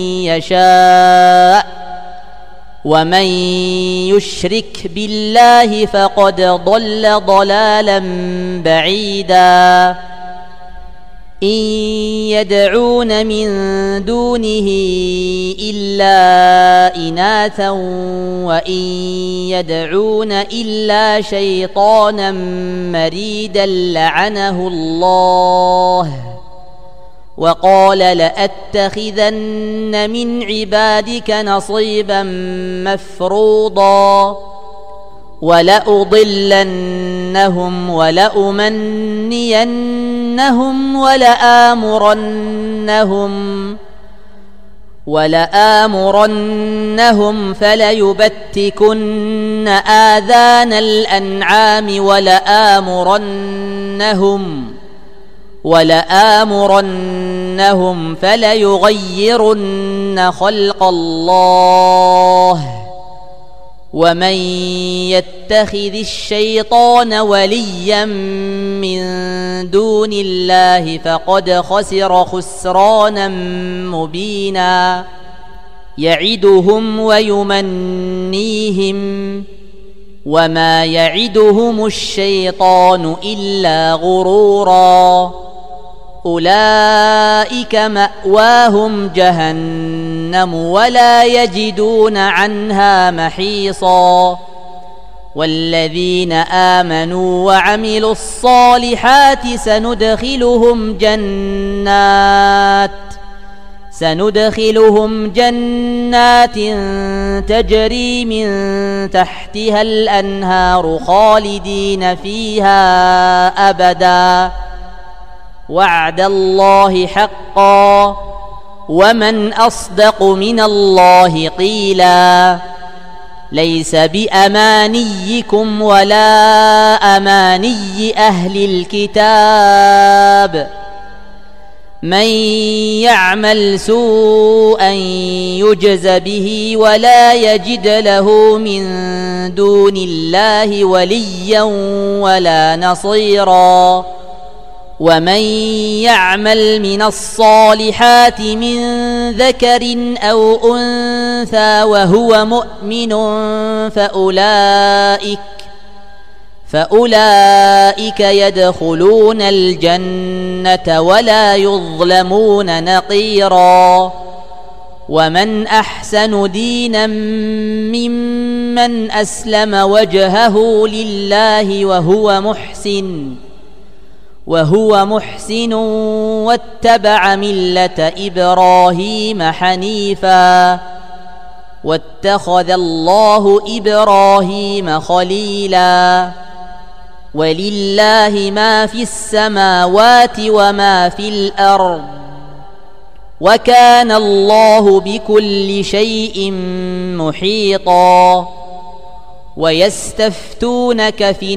يشاء ومن يشرك بالله فقد ضل ضلالا بعيدا إن يدعون من دونه إلا إناثا وإن يدعون إلا شيطانا مريدا لعنه الله وقال لأتخذن من عبادك نصيبا مفروضا ولأضلنهم ولأمنينهم ولآمرنهم فليبتكن آذان الأنعام ولآمرنهم فليغيرن خلق الله ومن يتخذ الشيطان وليا من دون الله فقد خسر خسرانا مبينا يعدهم ويمنيهم وما يعدهم الشيطان إلا غرورا أولئك مأواهم جهنم ولا يجدون عنها محيصا والذين آمنوا وعملوا الصالحات سندخلهم جنات تجري من تحتها الأنهار خالدين فيها أبدا وعد الله حقا ومن أصدق من الله قيلا ليس بأمانيكم ولا أماني أهل الكتاب من يعمل سوءا يجز به ولا يجد له من دون الله وليا ولا نصيرا ومن يعمل من الصالحات من ذكر أو أنثى وهو مؤمن فأولئك يدخلون الجنة ولا يظلمون نقيرا ومن أحسن دينا ممن أسلم وجهه لله وهو محسن واتبع ملة إبراهيم حنيفا واتخذ الله إبراهيم خليلا ولله ما في السماوات وما في الأرض وكان الله بكل شيء محيطا ويستفتونك في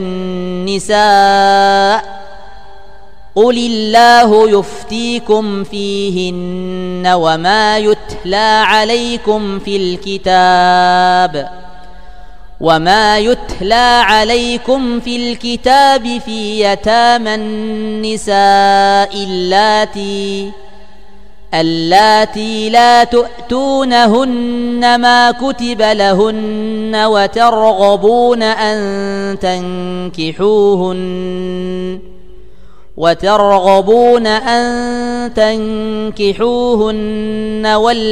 النساء قل الله يفتيكم فيهن وما يتلى عليكم في الكتاب في يتامى النساء اللاتي لا تؤتونهن ما كتب لهن وترغبون أن تنكحوهن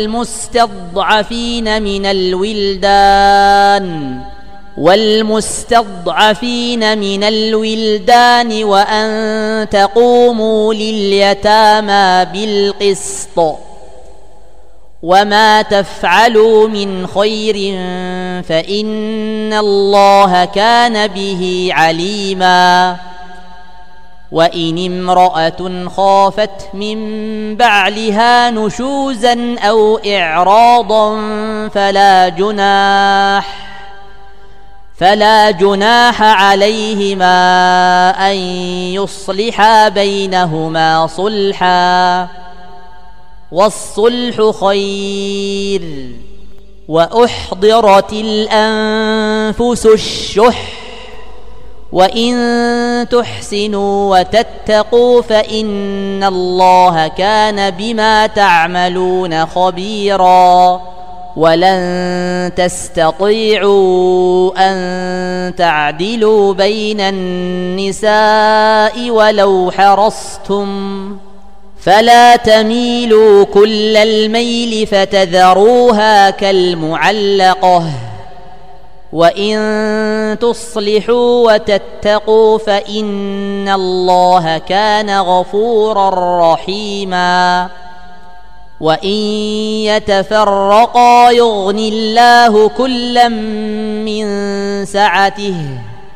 والمستضعفين من الولدان وأن تقوموا لليتامى بالقسط وما تفعلوا من خير فإن الله كان به عليما وإن امرأة خافت من بعلها نشوزا أو إعراضا فلا جناح عليهما أن يصلحا بينهما صلحا والصلح خير وأحضرت الأنفس الشح وإن تحسنوا وتتقوا فإن الله كان بما تعملون خبيرا ولن تستطيعوا أن تعدلوا بين النساء ولو حرصتم فلا تميلوا كل الميل فتذروها كالمعلقة وإن تصلحوا وتتقوا فإن الله كان غفورا رحيما وإن يتفرقا يغن الله كلا من سعته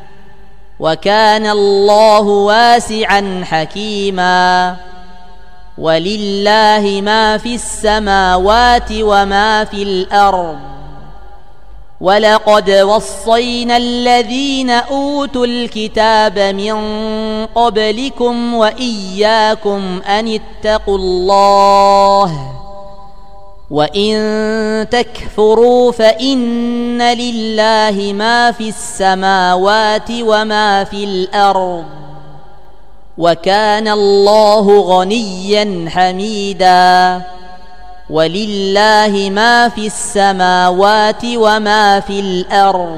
وكان الله واسعا حكيما ولله ما في السماوات وما في الأرض ولقد وصينا الذين أوتوا الكتاب من قبلكم وإياكم أن اتقوا الله وإن تكفروا فإن لله ما في السماوات وما في الأرض وكان الله غنيا حميدا ولله ما في السماوات وما في الأرض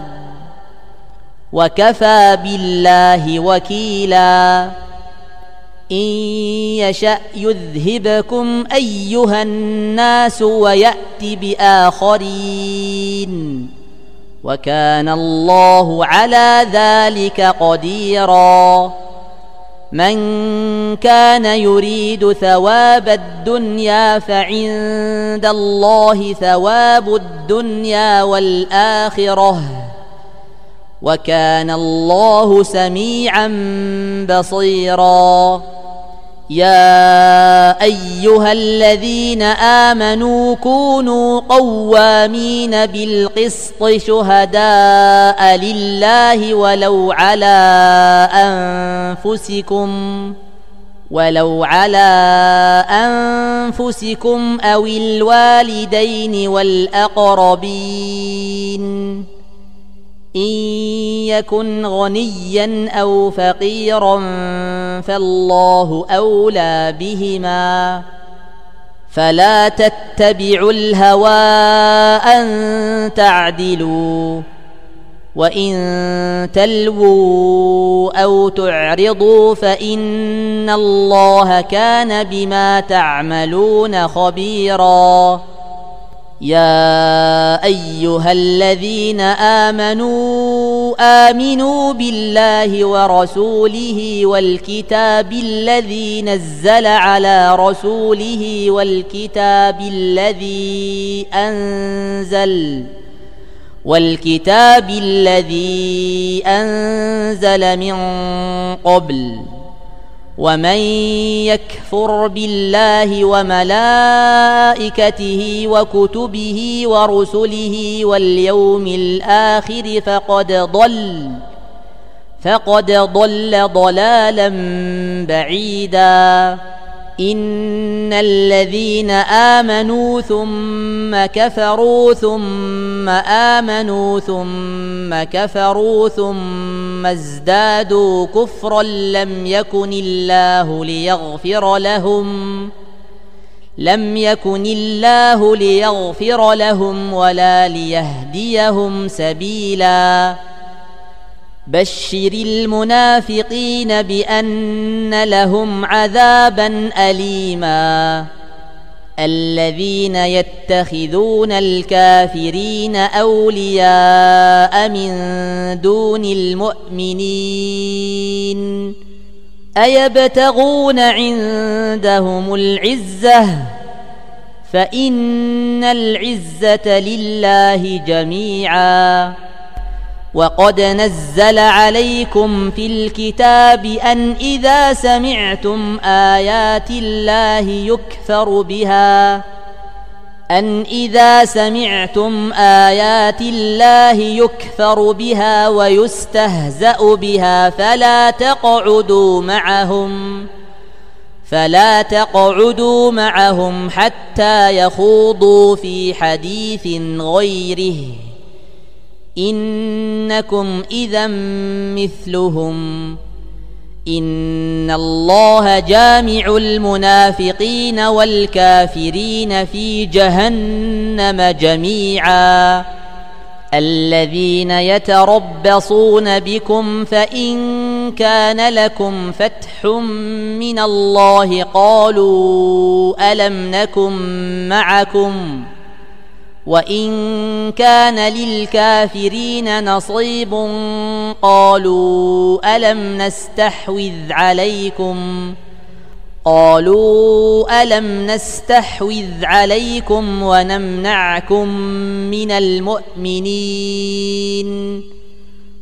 وكفى بالله وكيلا إن يشأ يذهبكم أيها الناس ويأت بآخرين وكان الله على ذلك قديرا من كان يريد ثواب الدنيا فعند الله ثواب الدنيا والآخرة وكان الله سميعا بصيرا يا أيها الذين آمنوا كونوا قوامين بالقسط شهداء لله ولو على أنفسكم أو الوالدين والأقربين إن يكن غنيا أو فقيرا فالله أولى بهما فلا تتبعوا الهوى أن تعدلوا وإن تلووا أو تعرضوا فإن الله كان بما تعملون خبيرا يا أيها الذين آمنوا بالله ورسوله والكتاب الذي نزل على رسوله والكتاب الذي أنزل من قبل ومن يكفر بالله وملائكته وكتبه ورسله واليوم الآخر فقد ضل ضلالا بعيدا إن الذين آمنوا ثم كفروا ثم آمنوا ثم كفروا ثم ازدادوا كفرا لم يكن الله ليغفر لهم ولا ليهديهم سبيلا بشر المنافقين بأن لهم عذابا أليما الذين يتخذون الكافرين أولياء من دون المؤمنين أيبتغون عندهم العزة فإن العزة لله جميعا وقد نزل عليكم في الكتاب أن إذا سمعتم آيات الله يكفر بها ويستهزأ بها فلا تقعدوا معهم حتى يخوضوا في حديث غيره إنكم إذا مثلهم إن الله جامع المنافقين والكافرين في جهنم جميعا الذين يتربصون بكم فإن كان لكم فتح من الله قالوا ألم نكن معكم وإن كان للكافرين نصيب قالوا ألم نستحوذ عليكم ونمنعكم من المؤمنين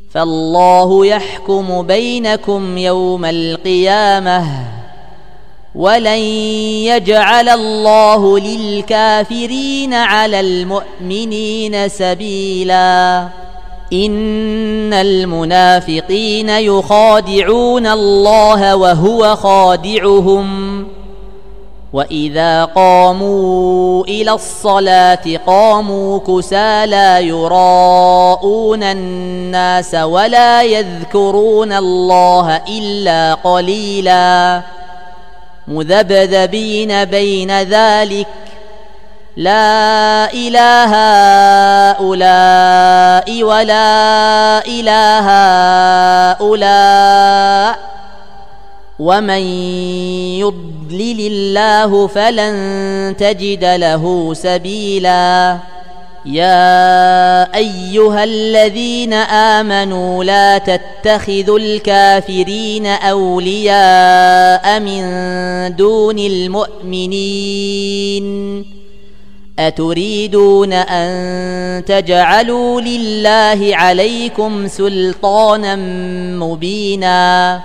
فالله يحكم بينكم يوم القيامة ولن يجعل الله للكافرين على المؤمنين سبيلا إن المنافقين يخادعون الله وهو خادعهم وإذا قاموا إلى الصلاة قاموا كسالى يراءون الناس ولا يذكرون الله إلا قليلا مذبذبين بين ذلك لا إله هؤلاء ولا إله هؤلاء ومن يضلل الله فلن تجد له سبيلا يا أيها الذين آمنوا لا تتخذوا الكافرين أولياء من دون المؤمنين أتريدون أن تجعلوا لله عليكم سلطانا مبينا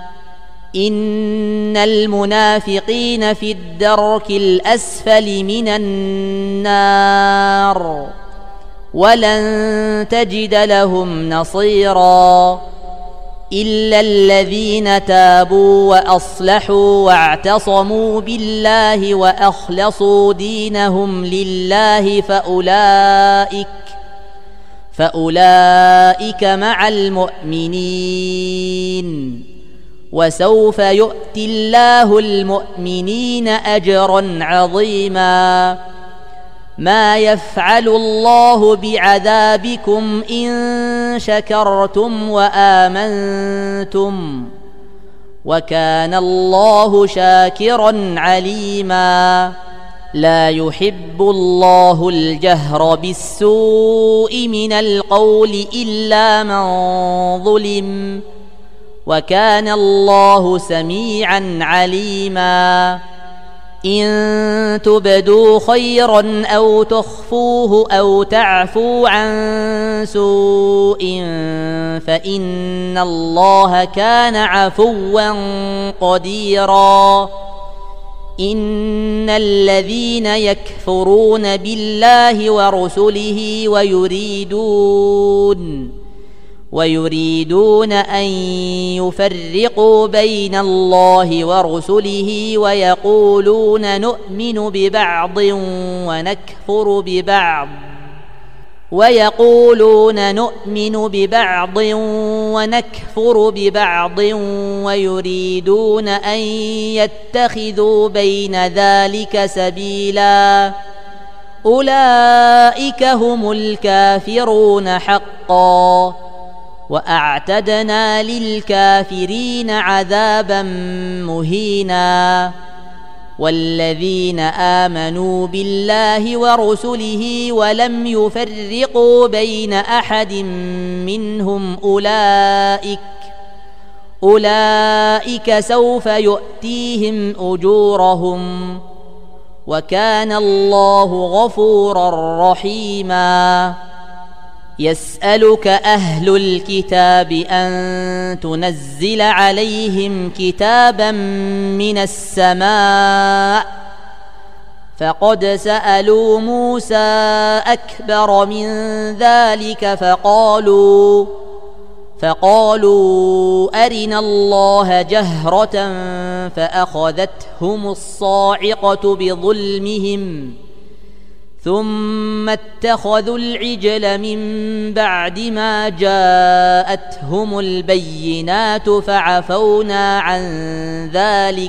إن المنافقين في الدرك الأسفل من النار ولن تجد لهم نصيرا إلا الذين تابوا وأصلحوا واعتصموا بالله وأخلصوا دينهم لله فأولئك مع المؤمنين وسوف يؤتي الله المؤمنين أجرا عظيما ما يفعل الله بعذابكم إن شكرتم وآمنتم وكان الله شاكرا عليما لا يحب الله الجهر بالسوء من القول إلا من ظلم وكان الله سميعا عليما إن تبدوا خيرا أو تخفوه أو تعفوا عن سوء فإن الله كان عفوا قديرا إن الذين يكفرون بالله ورسله ويريدون أن يفرقوا بين الله ورسله ويقولون نؤمن ببعض ونكفر ببعض ويريدون أن يتخذوا بين ذلك سبيلا أولئك هم الكافرون حقا وأعتدنا للكافرين عذابا مهينا والذين آمنوا بالله ورسله ولم يفرقوا بين أحد منهم أولئك سوف يؤتيهم أجورهم وكان الله غفورا رحيما يسألك أهل الكتاب أن تنزل عليهم كتابا من السماء فقد سألوا موسى أكبر من ذلك فقالوا أرنا الله جهرة فأخذتهم الصاعقة بظلمهم ثم اتخذوا العجل من بعد ما جاءتهم البينات فعفونا عن ذلك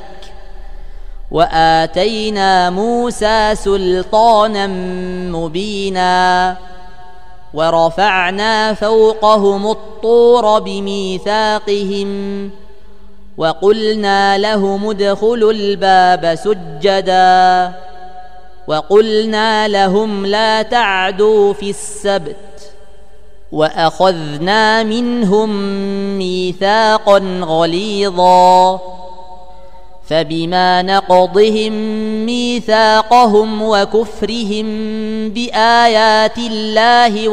وآتينا موسى سلطانا مبينا ورفعنا فوقهم الطور بميثاقهم وقلنا لهم ادخلوا الباب سجدا وقلنا لهم لا تعدوا في السبت وأخذنا منهم ميثاقا غليظا فبما نقضهم ميثاقهم وكفرهم بآيات الله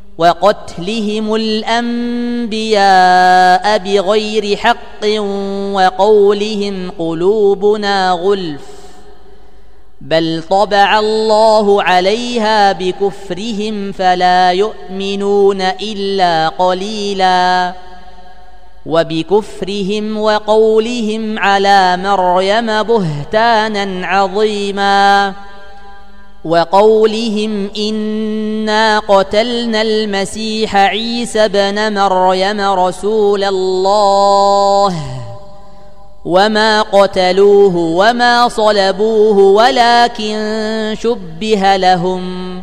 وقتلهم الأنبياء بغير حق وقولهم قلوبنا غلف بل طبع الله عليها بكفرهم فلا يؤمنون إلا قليلا وبكفرهم وقولهم على مريم بهتانا عظيما وقولهم إنا قتلنا المسيح عيسى ابن مريم رسول الله وما قتلوه وما صلبوه ولكن شبه لهم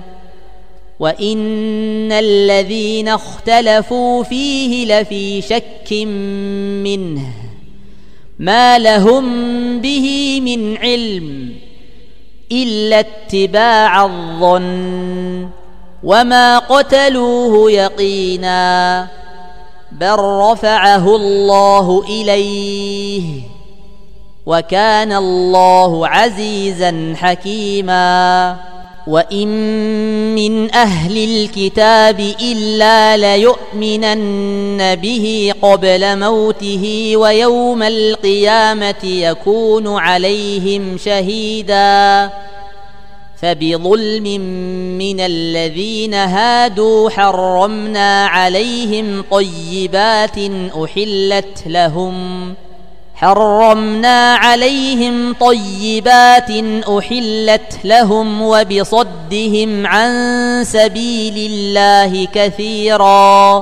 وإن الذين اختلفوا فيه لفي شك منه ما لهم به من علم إلا اتباع الظن وما قتلوه يقينا بل رفعه الله إليه وكان الله عزيزا حكيما وإن من أهل الكتاب إلا ليؤمنن به قبل موته ويوم القيامة يكون عليهم شهيدا فبظلم من الذين هادوا حرمنا عليهم طيبات أحلت لهم وبصدهم عن سبيل الله كثيرا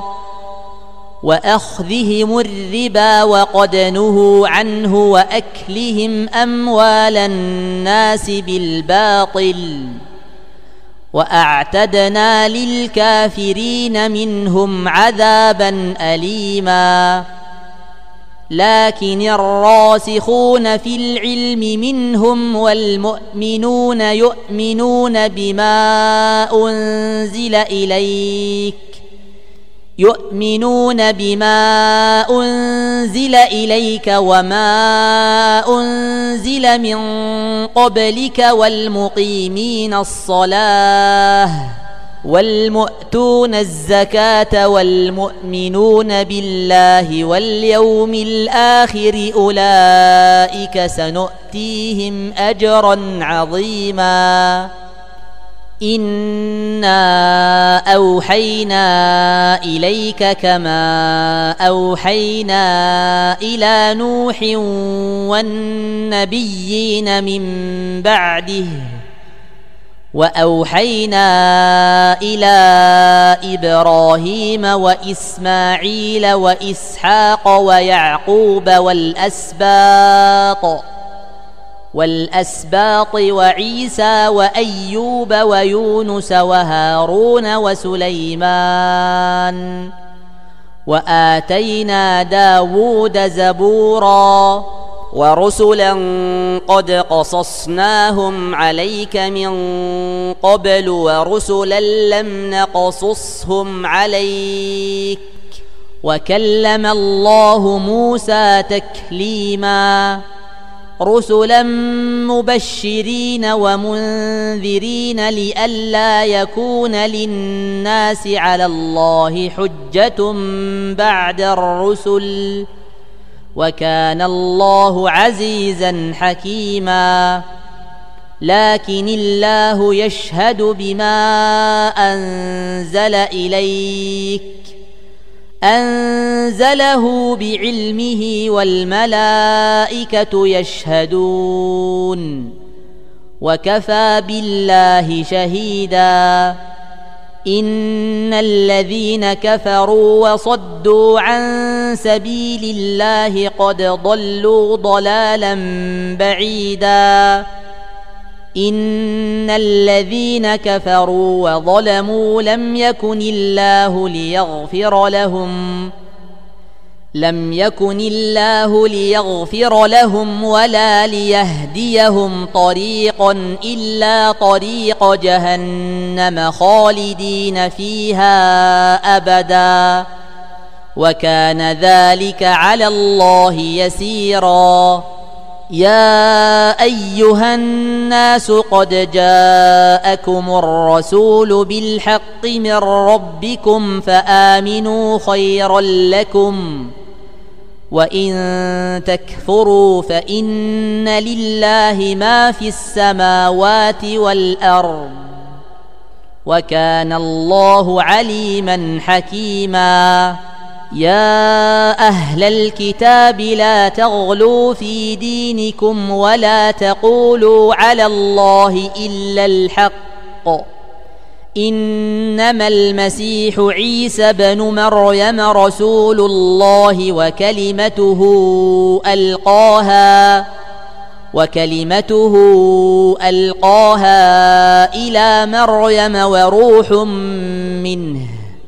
وأخذهم الربا وقد نهوا عنه وأكلهم أموال الناس بالباطل وأعتدنا للكافرين منهم عذابا أليما لكن الراسخون في العلم منهم والمؤمنون يؤمنون بما أنزل إليك وما أنزل من قبلك والمقيمين الصلاة والمؤتون الزكاة والمؤمنون بالله واليوم الآخر أولئك سنؤتيهم أجرا عظيما إنا أوحينا إليك كما أوحينا إلى نوح والنبيين من بعده وأوحينا إلى إبراهيم وإسماعيل وإسحاق ويعقوب والأسباط وعيسى وأيوب ويونس وهارون وسليمان وآتينا داود زبورا ورسلا قد قصصناهم عليك من قبل ورسلا لم نقصصهم عليك وكلم الله موسى تكليما رسلا مبشرين ومنذرين لئلا يكون للناس على الله حجة بعد الرسل وكان الله عزيزا حكيما لكن الله يشهد بما أنزل إليك أنزله بعلمه والملائكة يشهدون وكفى بالله شهيدا إن الذين كفروا وصدوا عن سبيل الله قد ضلوا ضلالا بعيدا إن الذين كفروا وظلموا لم يكن الله ليغفر لهم ولا ليهديهم طريقا إلا طريق جهنم خالدين فيها أبدا وكان ذلك على الله يسيرا يا أيها الناس قد جاءكم الرسول بالحق من ربكم فآمنوا خيرا لكم وإن تكفروا فإن لله ما في السماوات والأرض وكان الله عليما حكيما يا أهل الكتاب لا تغلوا في دينكم ولا تقولوا على الله إلا الحق إنما المسيح عيسى بن مريم رسول الله وكلمته ألقاها إلى مريم وروح منه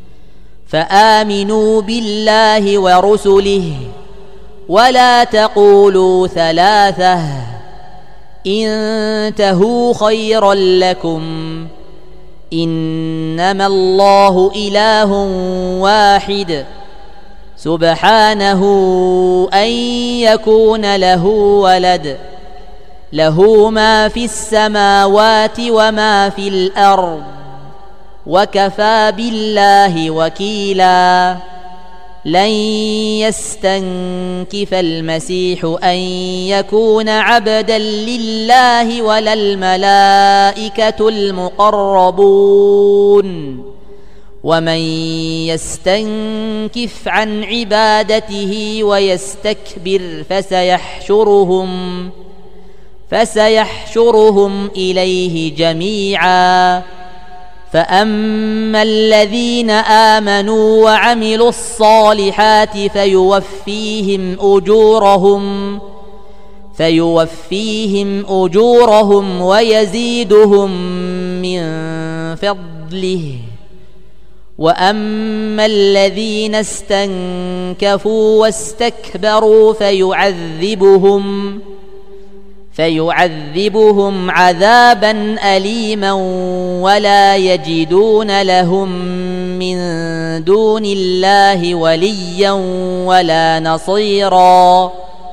فآمنوا بالله ورسله ولا تقولوا ثلاثة انتهوا خيرا لكم إنما الله إله واحد سبحانه أن يكون له ولد له ما في السماوات وما في الأرض وكفى بالله وكيلا لن يستنكف المسيح أن يكون عبدا لله ولا الملائكة المقربون ومن يستنكف عن عبادته ويستكبر فسيحشرهم إليه جميعا فأما الذين آمنوا وعملوا الصالحات فيوفيهم أجورهم ويزيدهم من فضله وأما الذين استنكفوا واستكبروا فيعذبهم عذابا أليما ولا يجدون لهم من دون الله وليا ولا نصيرا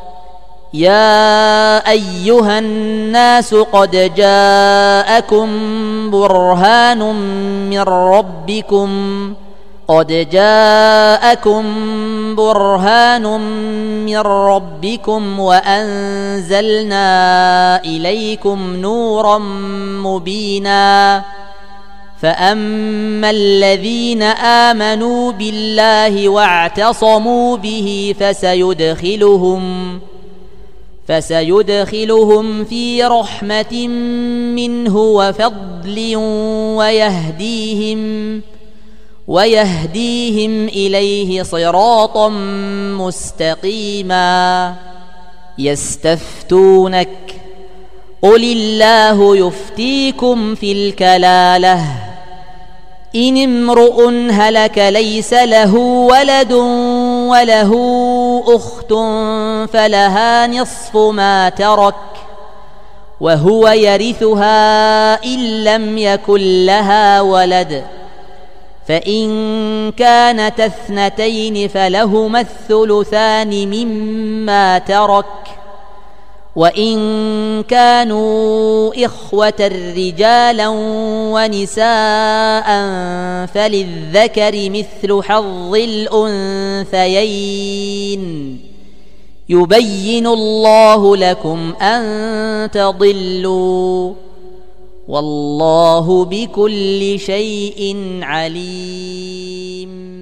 يا أيها الناس قد جاءكم برهان من ربكم وأنزلنا إليكم نورا مبينا فأما الذين آمنوا بالله واعتصموا به فسيدخلهم في رحمة منه وفضل ويهديهم إليه صراطا مستقيما يستفتونك قل الله يفتيكم في الكلالة إن امرؤ هلك ليس له ولد وله أخت فلها نصف ما ترك وهو يرثها إن لم يكن لها ولد فإن كانت اثنتين فلهما الثلثان مما ترك وإن كانوا إخوة رجالا ونساء فللذكر مثل حظ الأنثيين يبين الله لكم أن تضلوا والله بكل شيء عليم.